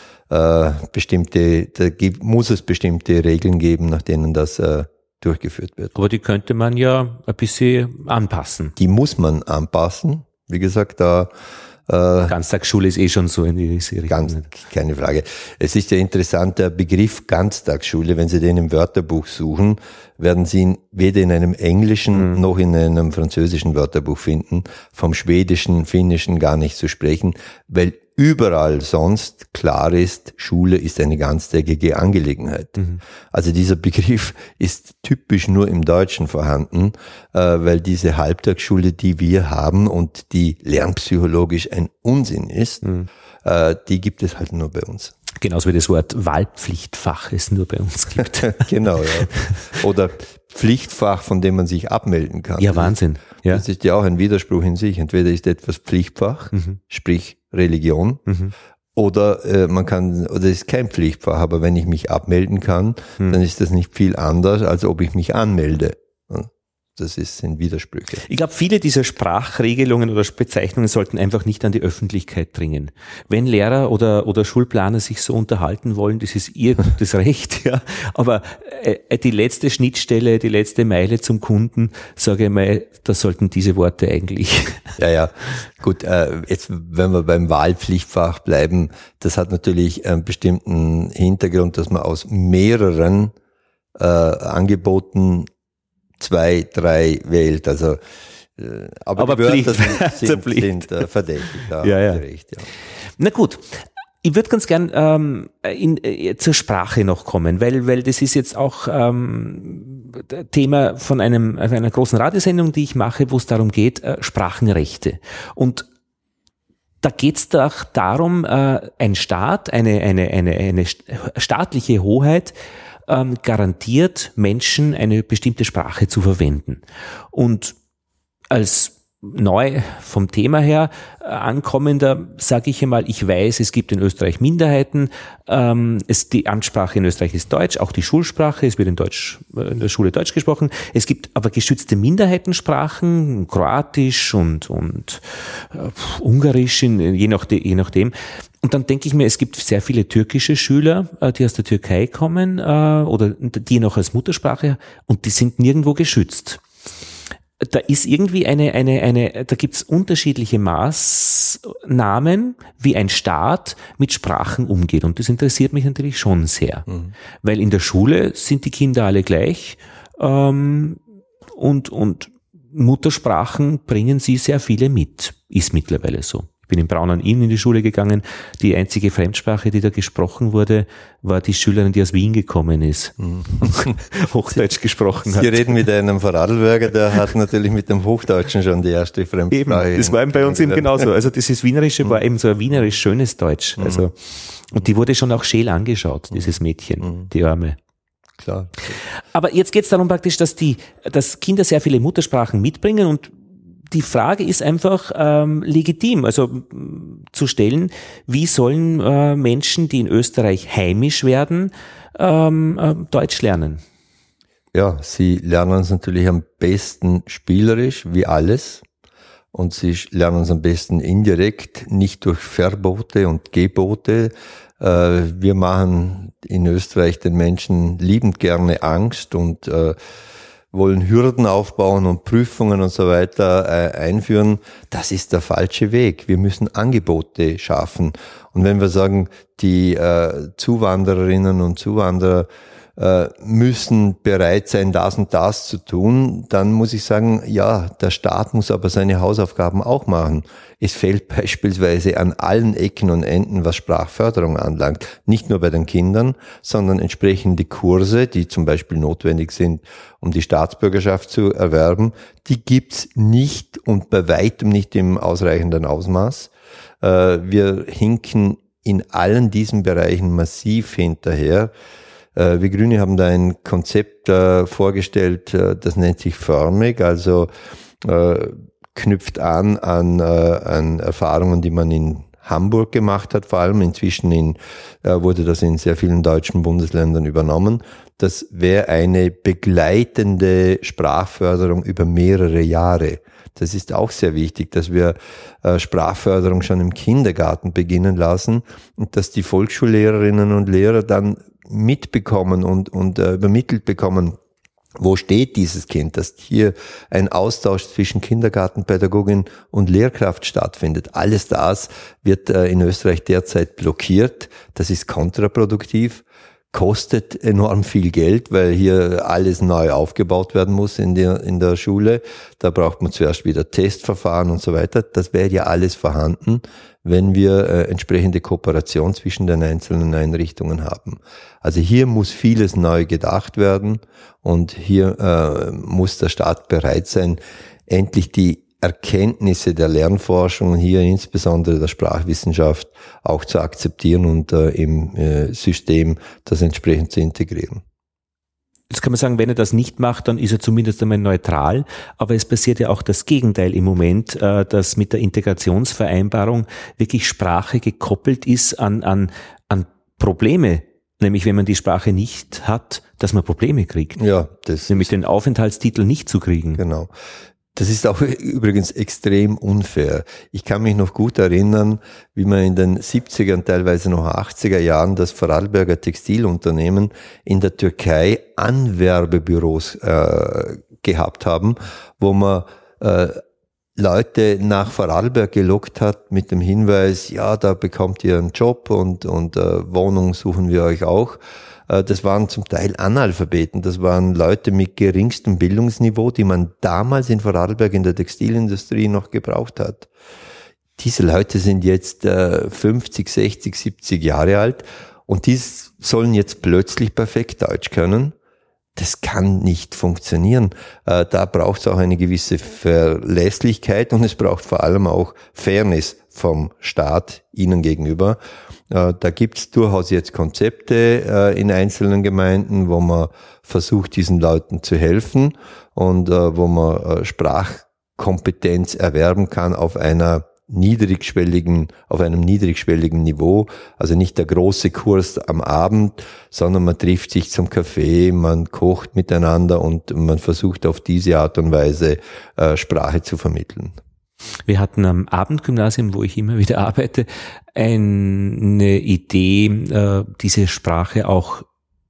muss es bestimmte Regeln geben, nach denen das durchgeführt wird. Aber die könnte man ja ein bisschen anpassen. Die muss man anpassen. Wie gesagt, Ganztagsschule ist schon so in diese Richtung. Keine Frage. Es ist ja interessant, der Begriff Ganztagsschule, wenn Sie den im Wörterbuch suchen, werden Sie ihn weder in einem englischen noch in einem französischen Wörterbuch finden, vom schwedischen, finnischen gar nicht zu sprechen, weil überall sonst klar ist, Schule ist eine ganztägige Angelegenheit. Also dieser Begriff ist typisch nur im Deutschen vorhanden, weil diese Halbtagsschule, die wir haben und die lernpsychologisch ein Unsinn ist, die gibt es halt nur bei uns. Genauso wie das Wort Wahlpflichtfach es nur bei uns gibt. Genau, ja. Oder Pflichtfach, von dem man sich abmelden kann. Ja, Wahnsinn. Ja. Das ist ja auch ein Widerspruch in sich. Entweder ist etwas Pflichtfach, sprich Religion, oder es ist kein Pflichtfach, aber wenn ich mich abmelden kann, dann ist das nicht viel anders, als ob ich mich anmelde. Das sind Widersprüche. Ich glaube, viele dieser Sprachregelungen oder Bezeichnungen sollten einfach nicht an die Öffentlichkeit dringen. Wenn Lehrer oder Schulplaner sich so unterhalten wollen, das ist ihr gutes Recht, ja. Aber die letzte Schnittstelle, die letzte Meile zum Kunden, sage ich mal, da sollten diese Worte eigentlich. Ja. Gut, jetzt, wenn wir beim Wahlpflichtfach bleiben, das hat natürlich einen bestimmten Hintergrund, dass man aus mehreren Angeboten 2, 3 wählt, also aber die Wörter sind verdächtig. Ja. Recht, ja. Na gut, ich würde ganz gern zur Sprache noch kommen, weil das ist jetzt auch Thema von einer großen Radiosendung, die ich mache, wo es darum geht, Sprachenrechte. Und da geht's doch darum, ein Staat, eine staatliche Hoheit garantiert Menschen eine bestimmte Sprache zu verwenden. Und als neu vom Thema her ankommender sage ich einmal, ich weiß, es gibt in Österreich Minderheiten, die Ansprache in Österreich ist Deutsch, auch die Schulsprache, es wird in der Schule Deutsch gesprochen, es gibt aber geschützte Minderheitensprachen, Kroatisch und Ungarisch, je nachdem. Und dann denke ich mir, es gibt sehr viele türkische Schüler, die aus der Türkei kommen oder die noch als Muttersprache, und die sind nirgendwo geschützt. da ist irgendwie da gibt's unterschiedliche Maßnahmen, wie ein Staat mit Sprachen umgeht. Und das interessiert mich natürlich schon sehr. Weil in der Schule sind die Kinder alle gleich, und Muttersprachen bringen sie sehr viele mit. Ist mittlerweile so. Ich bin in Braun an Inn in die Schule gegangen. Die einzige Fremdsprache, die da gesprochen wurde, war die Schülerin, die aus Wien gekommen ist. Hochdeutsch gesprochen hat. Sie reden mit einem Vorarlberger, der hat natürlich mit dem Hochdeutschen schon die erste Fremdsprache. Eben, das war eben bei uns eben genauso. Also dieses Wienerische war eben so ein wienerisch schönes Deutsch. Also, und die wurde schon auch scheel angeschaut, dieses Mädchen, die Arme. Klar. Aber jetzt geht es darum praktisch, dass Kinder sehr viele Muttersprachen mitbringen, und die Frage ist einfach legitim, also zu stellen, wie sollen Menschen, die in Österreich heimisch werden, Deutsch lernen? Ja, sie lernen es natürlich am besten spielerisch, wie alles. Und sie lernen es am besten indirekt, nicht durch Verbote und Gebote. Wir machen in Österreich den Menschen liebend gerne Angst und wollen Hürden aufbauen und Prüfungen und so weiter einführen. Das ist der falsche Weg. Wir müssen Angebote schaffen. Und wenn wir sagen, die Zuwandererinnen und Zuwanderer müssen bereit sein, das und das zu tun, dann muss ich sagen, ja, der Staat muss aber seine Hausaufgaben auch machen. Es fehlt beispielsweise an allen Ecken und Enden, was Sprachförderung anlangt. Nicht nur bei den Kindern, sondern entsprechende Kurse, die zum Beispiel notwendig sind, um die Staatsbürgerschaft zu erwerben, die gibt's nicht und bei weitem nicht im ausreichenden Ausmaß. Wir hinken in allen diesen Bereichen massiv hinterher. Wir Grüne haben da ein Konzept vorgestellt, das nennt sich förmig, also knüpft an Erfahrungen, die man in Hamburg gemacht hat, vor allem inzwischen wurde das in sehr vielen deutschen Bundesländern übernommen. Das wäre eine begleitende Sprachförderung über mehrere Jahre. Das ist auch sehr wichtig, dass wir Sprachförderung schon im Kindergarten beginnen lassen und dass die Volksschullehrerinnen und Lehrer dann mitbekommen und übermittelt bekommen, wo steht dieses Kind, dass hier ein Austausch zwischen Kindergartenpädagogin und Lehrkraft stattfindet. Alles das wird in Österreich derzeit blockiert. Das ist kontraproduktiv, kostet enorm viel Geld, weil hier alles neu aufgebaut werden muss in der Schule. Da braucht man zuerst wieder Testverfahren und so weiter. Das wäre ja alles vorhanden, wenn wir entsprechende Kooperation zwischen den einzelnen Einrichtungen haben. Also hier muss vieles neu gedacht werden und hier muss der Staat bereit sein, endlich die Erkenntnisse der Lernforschung, hier insbesondere der Sprachwissenschaft, auch zu akzeptieren und im System das entsprechend zu integrieren. Jetzt kann man sagen, wenn er das nicht macht, dann ist er zumindest einmal neutral. Aber es passiert ja auch das Gegenteil im Moment, dass mit der Integrationsvereinbarung wirklich Sprache gekoppelt ist an Probleme. Nämlich, wenn man die Sprache nicht hat, dass man Probleme kriegt. Ja, nämlich den Aufenthaltstitel nicht zu kriegen. Genau. Das ist auch übrigens extrem unfair. Ich kann mich noch gut erinnern, wie man in den 70er und teilweise noch 80er Jahren das Vorarlberger Textilunternehmen in der Türkei Anwerbebüros gehabt haben, wo man Leute nach Vorarlberg gelockt hat mit dem Hinweis, ja, da bekommt ihr einen Job und Wohnung suchen wir euch auch. Das waren zum Teil Analphabeten, das waren Leute mit geringstem Bildungsniveau, die man damals in Vorarlberg in der Textilindustrie noch gebraucht hat. Diese Leute sind jetzt 50, 60, 70 Jahre alt und die sollen jetzt plötzlich perfekt Deutsch können. Das kann nicht funktionieren. Da braucht es auch eine gewisse Verlässlichkeit und es braucht vor allem auch Fairness vom Staat ihnen gegenüber. Da gibt's durchaus jetzt Konzepte in einzelnen Gemeinden, wo man versucht, diesen Leuten zu helfen und wo man Sprachkompetenz erwerben kann auf einem niedrigschwelligen Niveau, also nicht der große Kurs am Abend, sondern man trifft sich zum Kaffee, man kocht miteinander und man versucht auf diese Art und Weise Sprache zu vermitteln. Wir hatten am Abendgymnasium, wo ich immer wieder arbeite, eine Idee, diese Sprache auch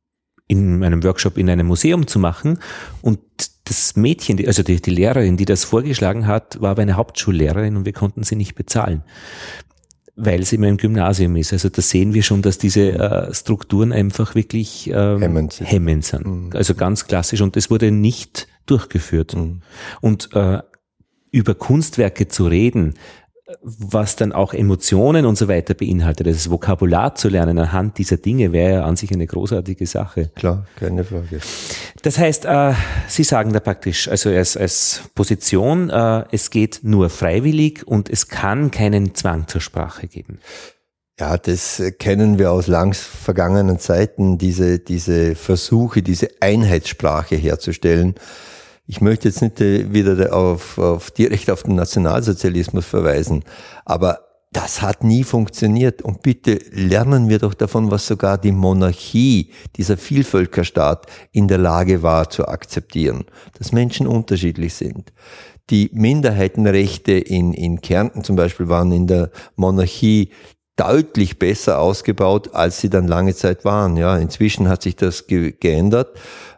in einem Workshop in einem Museum zu machen. Und das Mädchen, also die Lehrerin, die das vorgeschlagen hat, war aber eine Hauptschullehrerin und wir konnten sie nicht bezahlen, weil sie immer im Gymnasium ist. Also da sehen wir schon, dass diese Strukturen einfach wirklich hemmend sind. Mhm. Also ganz klassisch. Und das wurde nicht durchgeführt. Mhm. Und über Kunstwerke zu reden, was dann auch Emotionen und so weiter beinhaltet, das Vokabular zu lernen anhand dieser Dinge, wäre ja an sich eine großartige Sache. Klar, keine Frage. Das heißt, Sie sagen da praktisch, also als Position, es geht nur freiwillig und es kann keinen Zwang zur Sprache geben. Ja, das kennen wir aus lang vergangenen Zeiten, diese Versuche, diese Einheitssprache herzustellen. Ich möchte jetzt nicht wieder direkt auf den Nationalsozialismus verweisen, aber das hat nie funktioniert. Und bitte lernen wir doch davon, was sogar die Monarchie, dieser Vielvölkerstaat, in der Lage war zu akzeptieren, dass Menschen unterschiedlich sind. Die Minderheitenrechte in Kärnten zum Beispiel waren in der Monarchie deutlich besser ausgebaut, als sie dann lange Zeit waren. Ja, inzwischen hat sich das geändert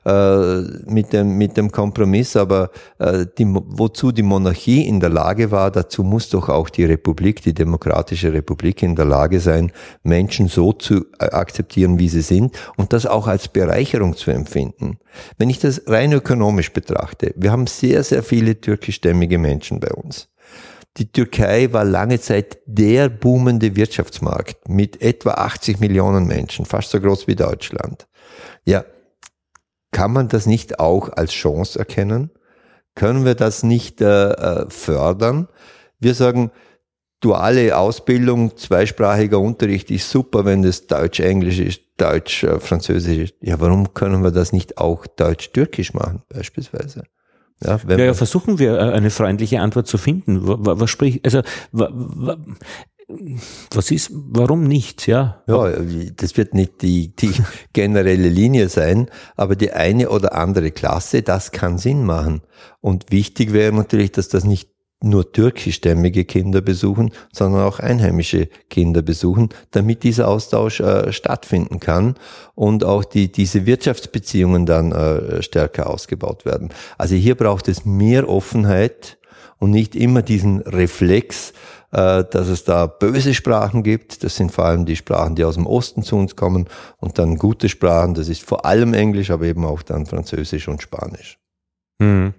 mit dem Kompromiss, aber wozu die Monarchie in der Lage war, dazu muss doch auch die Republik, die Demokratische Republik in der Lage sein, Menschen so zu akzeptieren, wie sie sind und das auch als Bereicherung zu empfinden. Wenn ich das rein ökonomisch betrachte, wir haben sehr, sehr viele türkischstämmige Menschen bei uns. Die Türkei war lange Zeit der boomende Wirtschaftsmarkt mit etwa 80 Millionen Menschen, fast so groß wie Deutschland. Ja, kann man das nicht auch als Chance erkennen? Können wir das nicht fördern? Wir sagen, duale Ausbildung, zweisprachiger Unterricht ist super, wenn das Deutsch-Englisch ist, Deutsch-Französisch ist. Ja, warum können wir das nicht auch Deutsch-Türkisch machen, beispielsweise? Ja, versuchen wir eine freundliche Antwort zu finden. Was ist, warum nicht, ja? Ja, das wird nicht die generelle Linie sein, aber die eine oder andere Klasse, das kann Sinn machen. Und wichtig wäre natürlich, dass das nicht nur türkischstämmige Kinder besuchen, sondern auch einheimische Kinder besuchen, damit dieser Austausch stattfinden kann und auch diese Wirtschaftsbeziehungen dann stärker ausgebaut werden. Also hier braucht es mehr Offenheit und nicht immer diesen Reflex, dass es da böse Sprachen gibt. Das sind vor allem die Sprachen, die aus dem Osten zu uns kommen, und dann gute Sprachen, das ist vor allem Englisch, aber eben auch dann Französisch und Spanisch. Hm.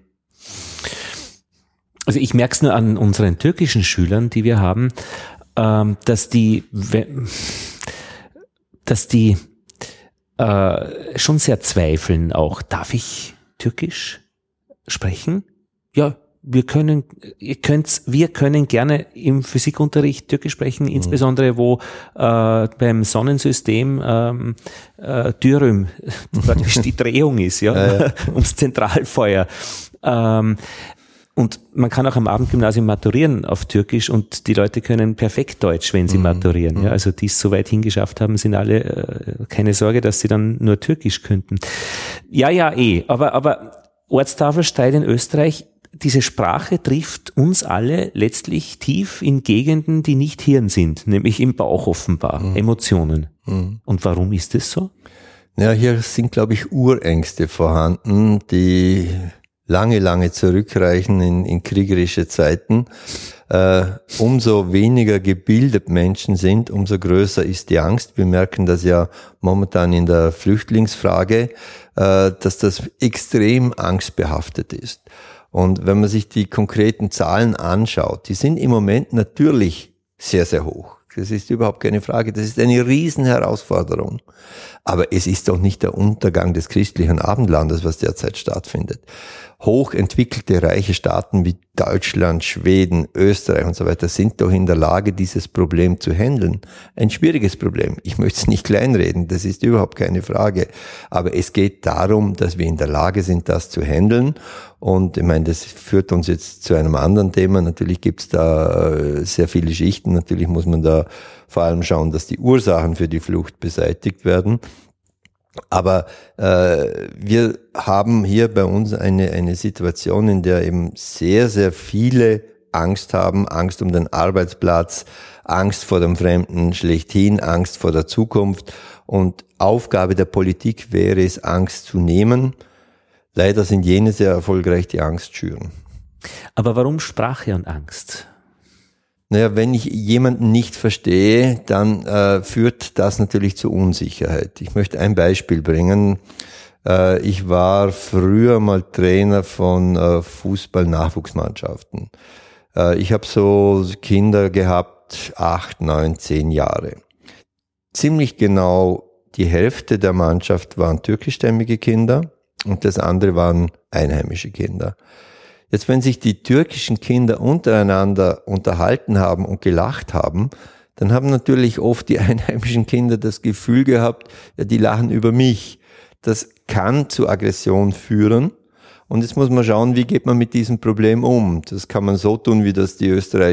Also ich merke es nur an unseren türkischen Schülern, die wir haben, dass die schon sehr zweifeln auch. Darf ich Türkisch sprechen? Ja, wir können gerne im Physikunterricht Türkisch sprechen, insbesondere wo beim Sonnensystem Dürüm praktisch die Drehung ist, ja. Ums Zentralfeuer. Und man kann auch am Abendgymnasium maturieren auf Türkisch und die Leute können perfekt Deutsch, wenn sie maturieren. Ja, also die es so weit hingeschafft haben, sind alle keine Sorge, dass sie dann nur Türkisch könnten. Ja, aber Ortstafelstreit in Österreich, diese Sprache trifft uns alle letztlich tief in Gegenden, die nicht Hirn sind, nämlich im Bauch offenbar, Emotionen. Und warum ist das so? Ja, hier sind, glaube ich, Urängste vorhanden, die lange zurückreichen in kriegerische Zeiten. Umso weniger gebildet Menschen sind, umso größer ist die Angst. Wir merken das ja momentan in der Flüchtlingsfrage, dass das extrem angstbehaftet ist. Und wenn man sich die konkreten Zahlen anschaut, die sind im Moment natürlich sehr, sehr hoch. Das ist überhaupt keine Frage. Das ist eine Riesenherausforderung. Aber es ist doch nicht der Untergang des christlichen Abendlandes, was derzeit stattfindet. Hochentwickelte, reiche Staaten wie Deutschland, Schweden, Österreich und so weiter sind doch in der Lage, dieses Problem zu handeln. Ein schwieriges Problem. Ich möchte es nicht kleinreden, das ist überhaupt keine Frage. Aber es geht darum, dass wir in der Lage sind, das zu handeln. Und ich meine, das führt uns jetzt zu einem anderen Thema. Natürlich gibt es da sehr viele Schichten. Natürlich muss man da vor allem schauen, dass die Ursachen für die Flucht beseitigt werden. Aber wir haben hier bei uns eine Situation, in der eben sehr, sehr viele Angst haben, Angst um den Arbeitsplatz, Angst vor dem Fremden schlechthin, Angst vor der Zukunft. Und Aufgabe der Politik wäre es, Angst zu nehmen. Leider sind jene sehr erfolgreich, die Angst schüren. Aber warum Sprache und Angst? Naja, wenn ich jemanden nicht verstehe, dann führt das natürlich zu Unsicherheit. Ich möchte ein Beispiel bringen. Ich war früher mal Trainer von Fußball-Nachwuchsmannschaften. Ich habe so Kinder gehabt, 8, 9, 10 Jahre. Ziemlich genau die Hälfte der Mannschaft waren türkischstämmige Kinder und das andere waren einheimische Kinder. Jetzt, wenn sich die türkischen Kinder untereinander unterhalten haben und gelacht haben, dann haben natürlich oft die einheimischen Kinder das Gefühl gehabt, ja, die lachen über mich. Das kann zu Aggression führen. Und jetzt muss man schauen, wie geht man mit diesem Problem um. Das kann man so tun, wie das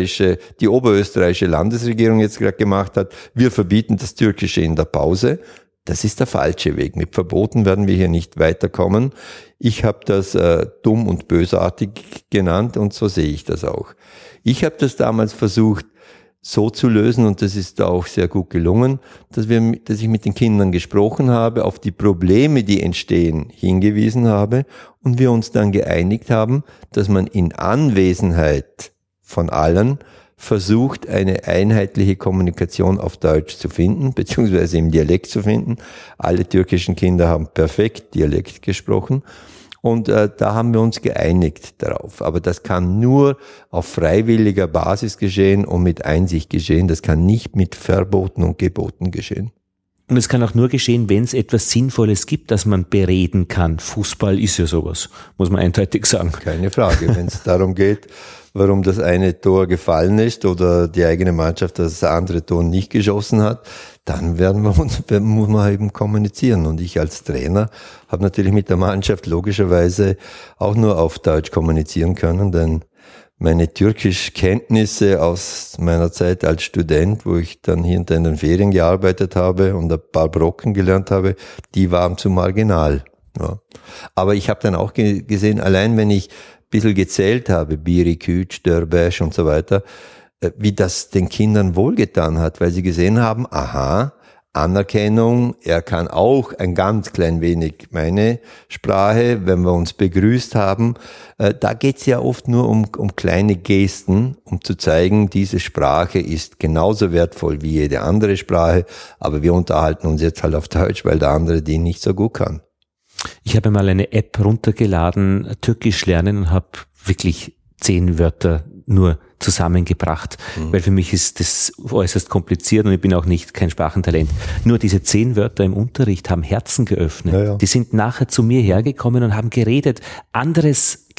die oberösterreichische Landesregierung jetzt gerade gemacht hat. Wir verbieten das Türkische in der Pause. Das ist der falsche Weg. Mit Verboten werden wir hier nicht weiterkommen. Ich habe das dumm und bösartig genannt und so sehe ich das auch. Ich habe das damals versucht so zu lösen und das ist auch sehr gut gelungen, dass ich mit den Kindern gesprochen habe, auf die Probleme, die entstehen, hingewiesen habe und wir uns dann geeinigt haben, dass man in Anwesenheit von allen versucht, eine einheitliche Kommunikation auf Deutsch zu finden, beziehungsweise im Dialekt zu finden. Alle türkischen Kinder haben perfekt Dialekt gesprochen. Und da haben wir uns geeinigt darauf. Aber das kann nur auf freiwilliger Basis geschehen und mit Einsicht geschehen. Das kann nicht mit Verboten und Geboten geschehen. Und es kann auch nur geschehen, wenn es etwas Sinnvolles gibt, das man bereden kann. Fußball ist ja sowas, muss man eindeutig sagen. Keine Frage. Wenn es darum geht, warum das eine Tor gefallen ist oder die eigene Mannschaft das andere Tor nicht geschossen hat, dann muss man eben kommunizieren. Und ich als Trainer habe natürlich mit der Mannschaft logischerweise auch nur auf Deutsch kommunizieren können, denn meine Türkischkenntnisse aus meiner Zeit als Student, wo ich dann hier in den Ferien gearbeitet habe und ein paar Brocken gelernt habe, die waren zu marginal. Ja. Aber ich habe dann auch gesehen, allein wenn ich ein bisschen gezählt habe, Biri, Küç, Dörbesch und so weiter, wie das den Kindern wohlgetan hat, weil sie gesehen haben, aha, Anerkennung, er kann auch ein ganz klein wenig meine Sprache, wenn wir uns begrüßt haben. Da geht's ja oft nur um kleine Gesten, um zu zeigen, diese Sprache ist genauso wertvoll wie jede andere Sprache, aber wir unterhalten uns jetzt halt auf Deutsch, weil der andere die nicht so gut kann. Ich habe mal eine App runtergeladen, Türkisch lernen, und habe wirklich 10 Wörter nur zusammengebracht, weil für mich ist das äußerst kompliziert und ich bin auch kein Sprachentalent. Nur diese 10 Wörter im Unterricht haben Herzen geöffnet. Ja, ja. Die sind nachher zu mir hergekommen und haben geredet, andere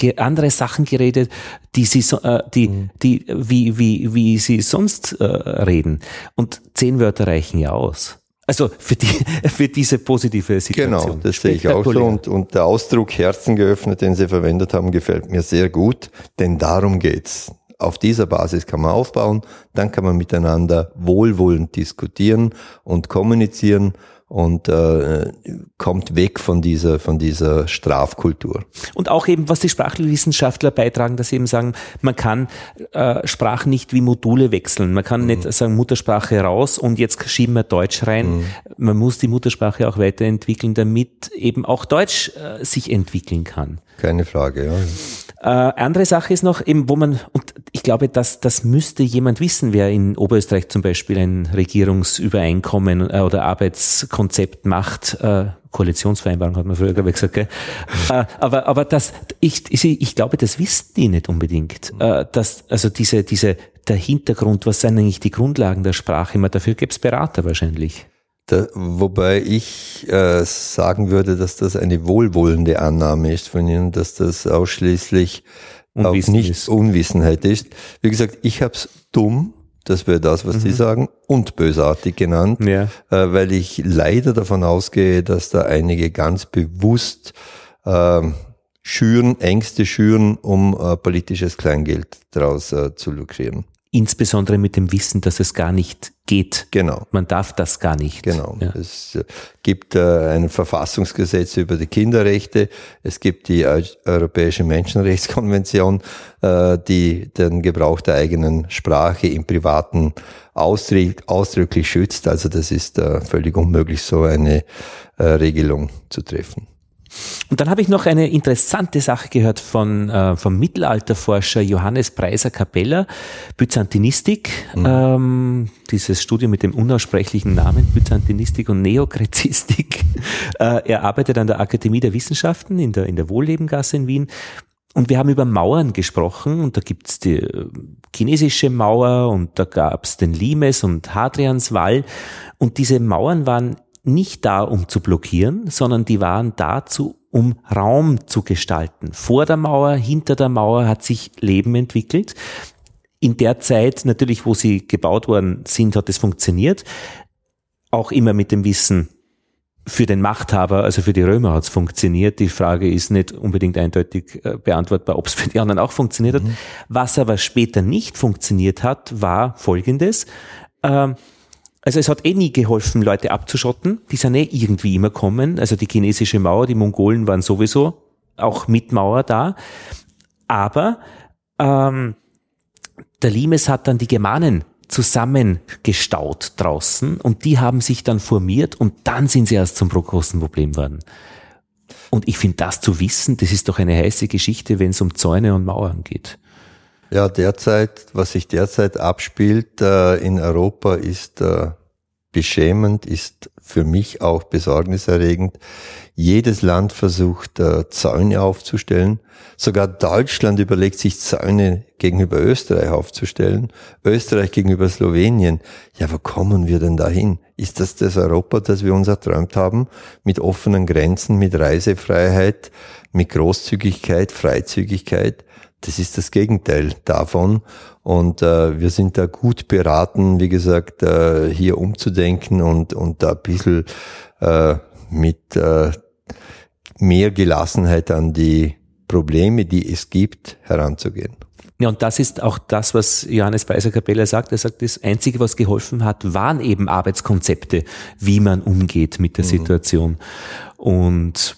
Sachen geredet, die sie wie sie sonst reden. Und 10 Wörter reichen ja aus. Also für diese positive Situation. Genau, das sehe ich auch so. Und der Ausdruck Herzen geöffnet, den Sie verwendet haben, gefällt mir sehr gut, denn darum geht's. Auf dieser Basis kann man aufbauen, dann kann man miteinander wohlwollend diskutieren und kommunizieren und kommt weg von dieser Strafkultur. Und auch eben, was die Sprachwissenschaftler beitragen, dass sie eben sagen, man kann Sprachen nicht wie Module wechseln. Man kann nicht sagen, Muttersprache raus und jetzt schieben wir Deutsch rein. Man muss die Muttersprache auch weiterentwickeln, damit eben auch Deutsch sich entwickeln kann. Keine Frage, ja. Andere Sache ist noch eben, und ich glaube, das müsste jemand wissen, wer in Oberösterreich zum Beispiel ein Regierungsübereinkommen oder Arbeitskonzept macht, Koalitionsvereinbarung hat man früher, glaube ich, gesagt, gell? Aber ich glaube, das wissen die nicht unbedingt. Der Hintergrund, was sind eigentlich die Grundlagen der Sprache? Dafür gäbe es Berater wahrscheinlich. Wobei ich sagen würde, dass das eine wohlwollende Annahme ist von Ihnen, dass das ausschließlich auch nicht Unwissenheit ist. Wie gesagt, ich habe es dumm, das wäre das, was Sie sagen, und bösartig genannt, weil ich leider davon ausgehe, dass da einige ganz bewusst Ängste schüren, um politisches Kleingeld daraus zu lukrieren. insbesondere mit dem Wissen, dass es gar nicht geht. Genau. Man darf das gar nicht. Genau. Ja. Es gibt ein Verfassungsgesetz über die Kinderrechte. Es gibt die Europäische Menschenrechtskonvention, die den Gebrauch der eigenen Sprache im Privaten ausdrücklich schützt. Also das ist völlig unmöglich, so eine Regelung zu treffen. Und dann habe ich noch eine interessante Sache gehört vom Mittelalterforscher Johannes Preiser-Capella, Byzantinistik, dieses Studium mit dem unaussprechlichen Namen, Byzantinistik und Neokrezistik. Er arbeitet an der Akademie der Wissenschaften in der Wohllebengasse in Wien. Und wir haben über Mauern gesprochen und da gibt's die chinesische Mauer und da gab's den Limes und Hadrianswall und diese Mauern waren nicht da, um zu blockieren, sondern die waren dazu, um Raum zu gestalten. Vor der Mauer, hinter der Mauer hat sich Leben entwickelt. In der Zeit natürlich, wo sie gebaut worden sind, hat es funktioniert. Auch immer mit dem Wissen, für den Machthaber, also für die Römer hat es funktioniert. Die Frage ist nicht unbedingt eindeutig beantwortbar, ob es für die anderen auch funktioniert hat. Was aber später nicht funktioniert hat, war Folgendes. Also es hat nie geholfen, Leute abzuschotten. Die sind irgendwie immer kommen. Also die chinesische Mauer, die Mongolen waren sowieso auch mit Mauer da. Aber der Limes hat dann die Germanen zusammengestaut draußen und die haben sich dann formiert und dann sind sie erst zum großen Problem geworden. Und ich finde, das zu wissen, das ist doch eine heiße Geschichte, wenn es um Zäune und Mauern geht. Ja, was sich derzeit abspielt in Europa, ist beschämend, ist für mich auch besorgniserregend. Jedes Land versucht, Zäune aufzustellen. Sogar Deutschland überlegt sich, Zäune gegenüber Österreich aufzustellen. Österreich gegenüber Slowenien. Ja, wo kommen wir denn dahin? Ist das Europa, das wir uns erträumt haben? Mit offenen Grenzen, mit Reisefreiheit, mit Großzügigkeit, Freizügigkeit? Das ist das Gegenteil davon und wir sind da gut beraten, wie gesagt, hier umzudenken und da ein bisschen mit mehr Gelassenheit an die Probleme, die es gibt, heranzugehen. Ja, und das ist auch das, was Johannes Preiser-Capella sagt. Er sagt, das Einzige, was geholfen hat, waren eben Arbeitskonzepte, wie man umgeht mit der Situation. Und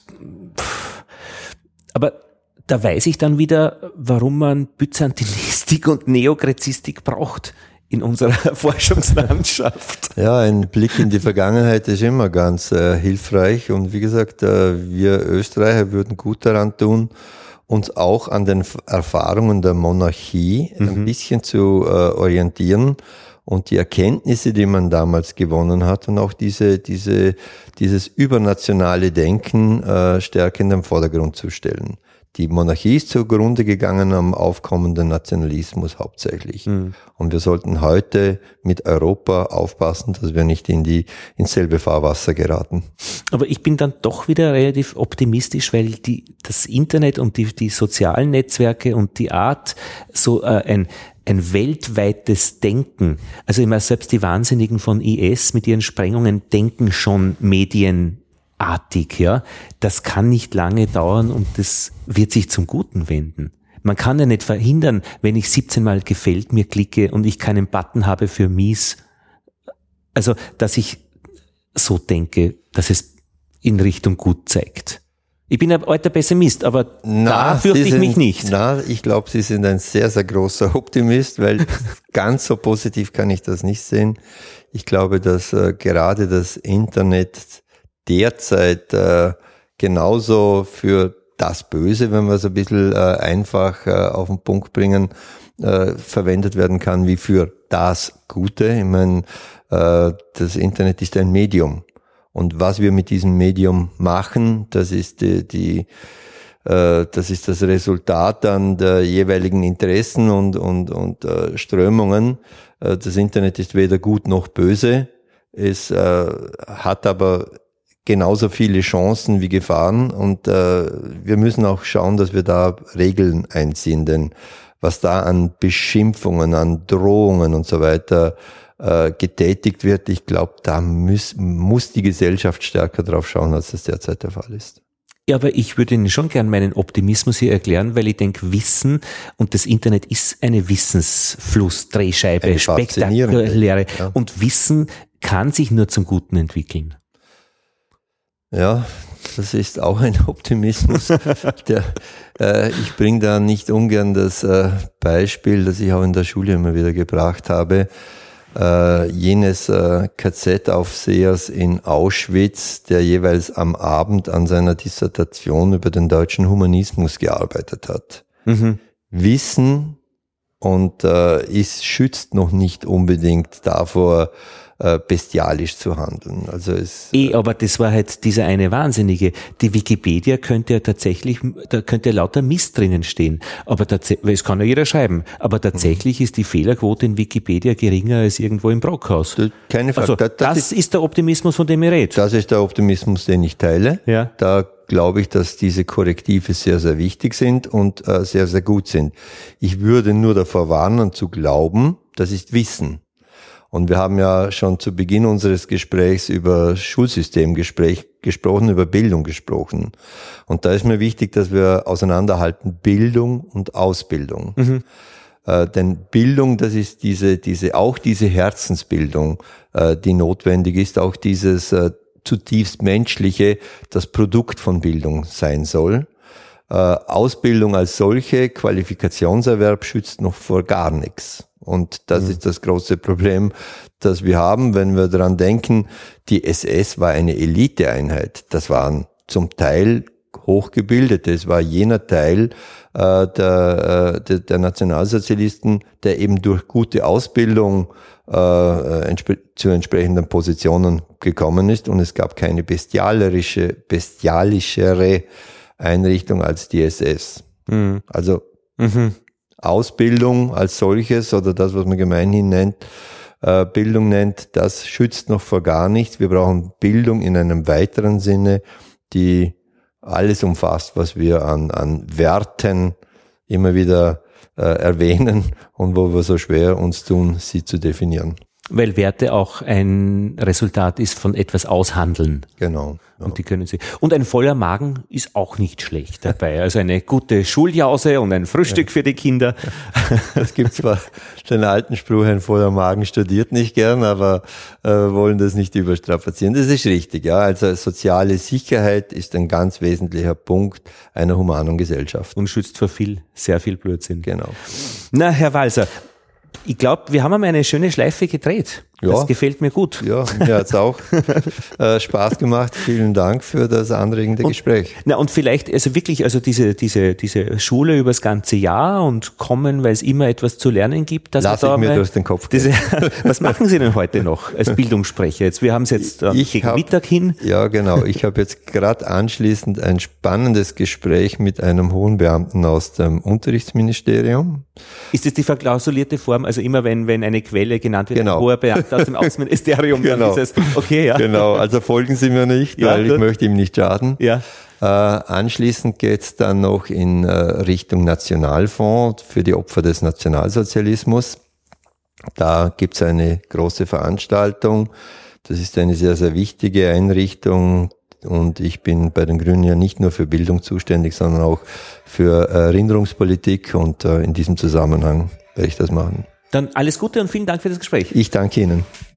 aber da weiß ich dann wieder, warum man Byzantinistik und Neokrezistik braucht in unserer Forschungslandschaft. Ja, ein Blick in die Vergangenheit ist immer ganz hilfreich. Und wie gesagt, wir Österreicher würden gut daran tun, uns auch an den Erfahrungen der Monarchie ein bisschen zu orientieren und die Erkenntnisse, die man damals gewonnen hat und auch dieses übernationale Denken stärker in den Vordergrund zu stellen. Die Monarchie ist zugrunde gegangen am aufkommenden Nationalismus hauptsächlich. Und wir sollten heute mit Europa aufpassen, dass wir nicht ins selbe Fahrwasser geraten. Aber ich bin dann doch wieder relativ optimistisch, weil das Internet und die sozialen Netzwerke und die Art, so ein weltweites Denken, also immer selbst die Wahnsinnigen von IS mit ihren Sprengungen denken schon medienartig, ja. Das kann nicht lange dauern und das wird sich zum Guten wenden. Man kann ja nicht verhindern, wenn ich 17 Mal gefällt mir klicke und ich keinen Button habe für mies. Also, dass ich so denke, dass es in Richtung gut zeigt. Ich bin ein alter Pessimist, aber da fürchte ich mich nicht. Ich glaube, Sie sind ein sehr, sehr großer Optimist, weil ganz so positiv kann ich das nicht sehen. Ich glaube, dass gerade das Internet derzeit genauso für das Böse, wenn wir es ein bisschen einfach auf den Punkt bringen, verwendet werden kann, wie für das Gute. Ich meine, das Internet ist ein Medium. Und was wir mit diesem Medium machen, das ist das ist das Resultat dann der jeweiligen Interessen und Strömungen. Das Internet ist weder gut noch böse. Es hat aber genauso viele Chancen wie Gefahren und wir müssen auch schauen, dass wir da Regeln einziehen, denn was da an Beschimpfungen, an Drohungen und so weiter getätigt wird, ich glaube, da muss die Gesellschaft stärker drauf schauen, als das derzeit der Fall ist. Ja, aber ich würde Ihnen schon gern meinen Optimismus hier erklären, weil ich denke, Wissen und das Internet ist eine Wissensfluss-Drehscheibe, Eine spektakuläre. ja. Und Wissen kann sich nur zum Guten entwickeln. Ja, das ist auch ein Optimismus. Ich bringe da nicht ungern das Beispiel, das ich auch in der Schule immer wieder gebracht habe, jenes KZ-Aufsehers in Auschwitz, der jeweils am Abend an seiner Dissertation über den deutschen Humanismus gearbeitet hat. Mhm. Wissen und schützt noch nicht unbedingt davor, bestialisch zu handeln. Also aber das war halt dieser eine Wahnsinnige. Die Wikipedia könnte ja tatsächlich, da könnte ja lauter Mist drinnen stehen. Aber tatsächlich, es kann ja jeder schreiben. Aber tatsächlich ist die Fehlerquote in Wikipedia geringer als irgendwo im Brockhaus. Keine Frage. Also, das ist der Optimismus, von dem ich rede. Das ist der Optimismus, den ich teile. Ja. Da glaube ich, dass diese Korrektive sehr, sehr wichtig sind und sehr, sehr gut sind. Ich würde nur davor warnen, zu glauben, das ist Wissen. Und wir haben ja schon zu Beginn unseres Gesprächs über Schulsystem gesprochen, über Bildung gesprochen. Und da ist mir wichtig, dass wir auseinanderhalten Bildung und Ausbildung. Mhm. Denn Bildung, das ist auch diese Herzensbildung, die notwendig ist, auch dieses zutiefst menschliche, das Produkt von Bildung sein soll. Ausbildung als solche, Qualifikationserwerb schützt noch vor gar nichts. Und das ist das große Problem, das wir haben, wenn wir daran denken, die SS war eine Eliteeinheit. Das waren zum Teil Hochgebildete. Es war jener Teil der Nationalsozialisten, der eben durch gute Ausbildung zu entsprechenden Positionen gekommen ist. Und es gab keine bestialischere Einrichtung als die SS. Mhm. Also Ausbildung als solches oder das, was man gemeinhin Bildung nennt, das schützt noch vor gar nichts. Wir brauchen Bildung in einem weiteren Sinne, die alles umfasst, was wir an Werten immer wieder erwähnen und wo wir so schwer uns tun, sie zu definieren. Weil Werte auch ein Resultat ist von etwas aushandeln. Genau. Ja. Und die können sie. Und ein voller Magen ist auch nicht schlecht dabei. Also eine gute Schuljause und ein Frühstück für die Kinder. Es gibt zwar den alten Spruch, ein voller Magen studiert nicht gern, aber wollen das nicht überstrapazieren. Das ist richtig, ja. Also soziale Sicherheit ist ein ganz wesentlicher Punkt einer humanen Gesellschaft. Und schützt vor sehr viel Blödsinn. Genau. Na, Herr Walser, ich glaube, wir haben einmal eine schöne Schleife gedreht. Ja. Das gefällt mir gut. Ja, mir hat's auch Spaß gemacht. Vielen Dank für das anregende Gespräch. Und vielleicht, also wirklich, also diese Schule übers ganze Jahr und kommen, weil es immer etwas zu lernen gibt. Lass ich mir durch den Kopf gehen. Was machen Sie denn heute noch als Bildungssprecher? Wir haben es jetzt gegen Mittag hin. Ja, genau. Ich habe jetzt gerade anschließend ein spannendes Gespräch mit einem hohen Beamten aus dem Unterrichtsministerium. Ist das die verklausulierte Form? Also immer wenn eine Quelle genannt wird, genau. Ein hoher Beamter aus dem Außenministerium, genau. Dann ist es okay, ja. Genau, also folgen Sie mir nicht, ja, weil ich möchte ihm nicht schaden. Ja. Anschließend geht's dann noch in Richtung Nationalfonds für die Opfer des Nationalsozialismus. Da gibt's eine große Veranstaltung. Das ist eine sehr, sehr wichtige Einrichtung. Und ich bin bei den Grünen ja nicht nur für Bildung zuständig, sondern auch für Erinnerungspolitik. Und in diesem Zusammenhang werde ich das machen. Dann alles Gute und vielen Dank für das Gespräch. Ich danke Ihnen.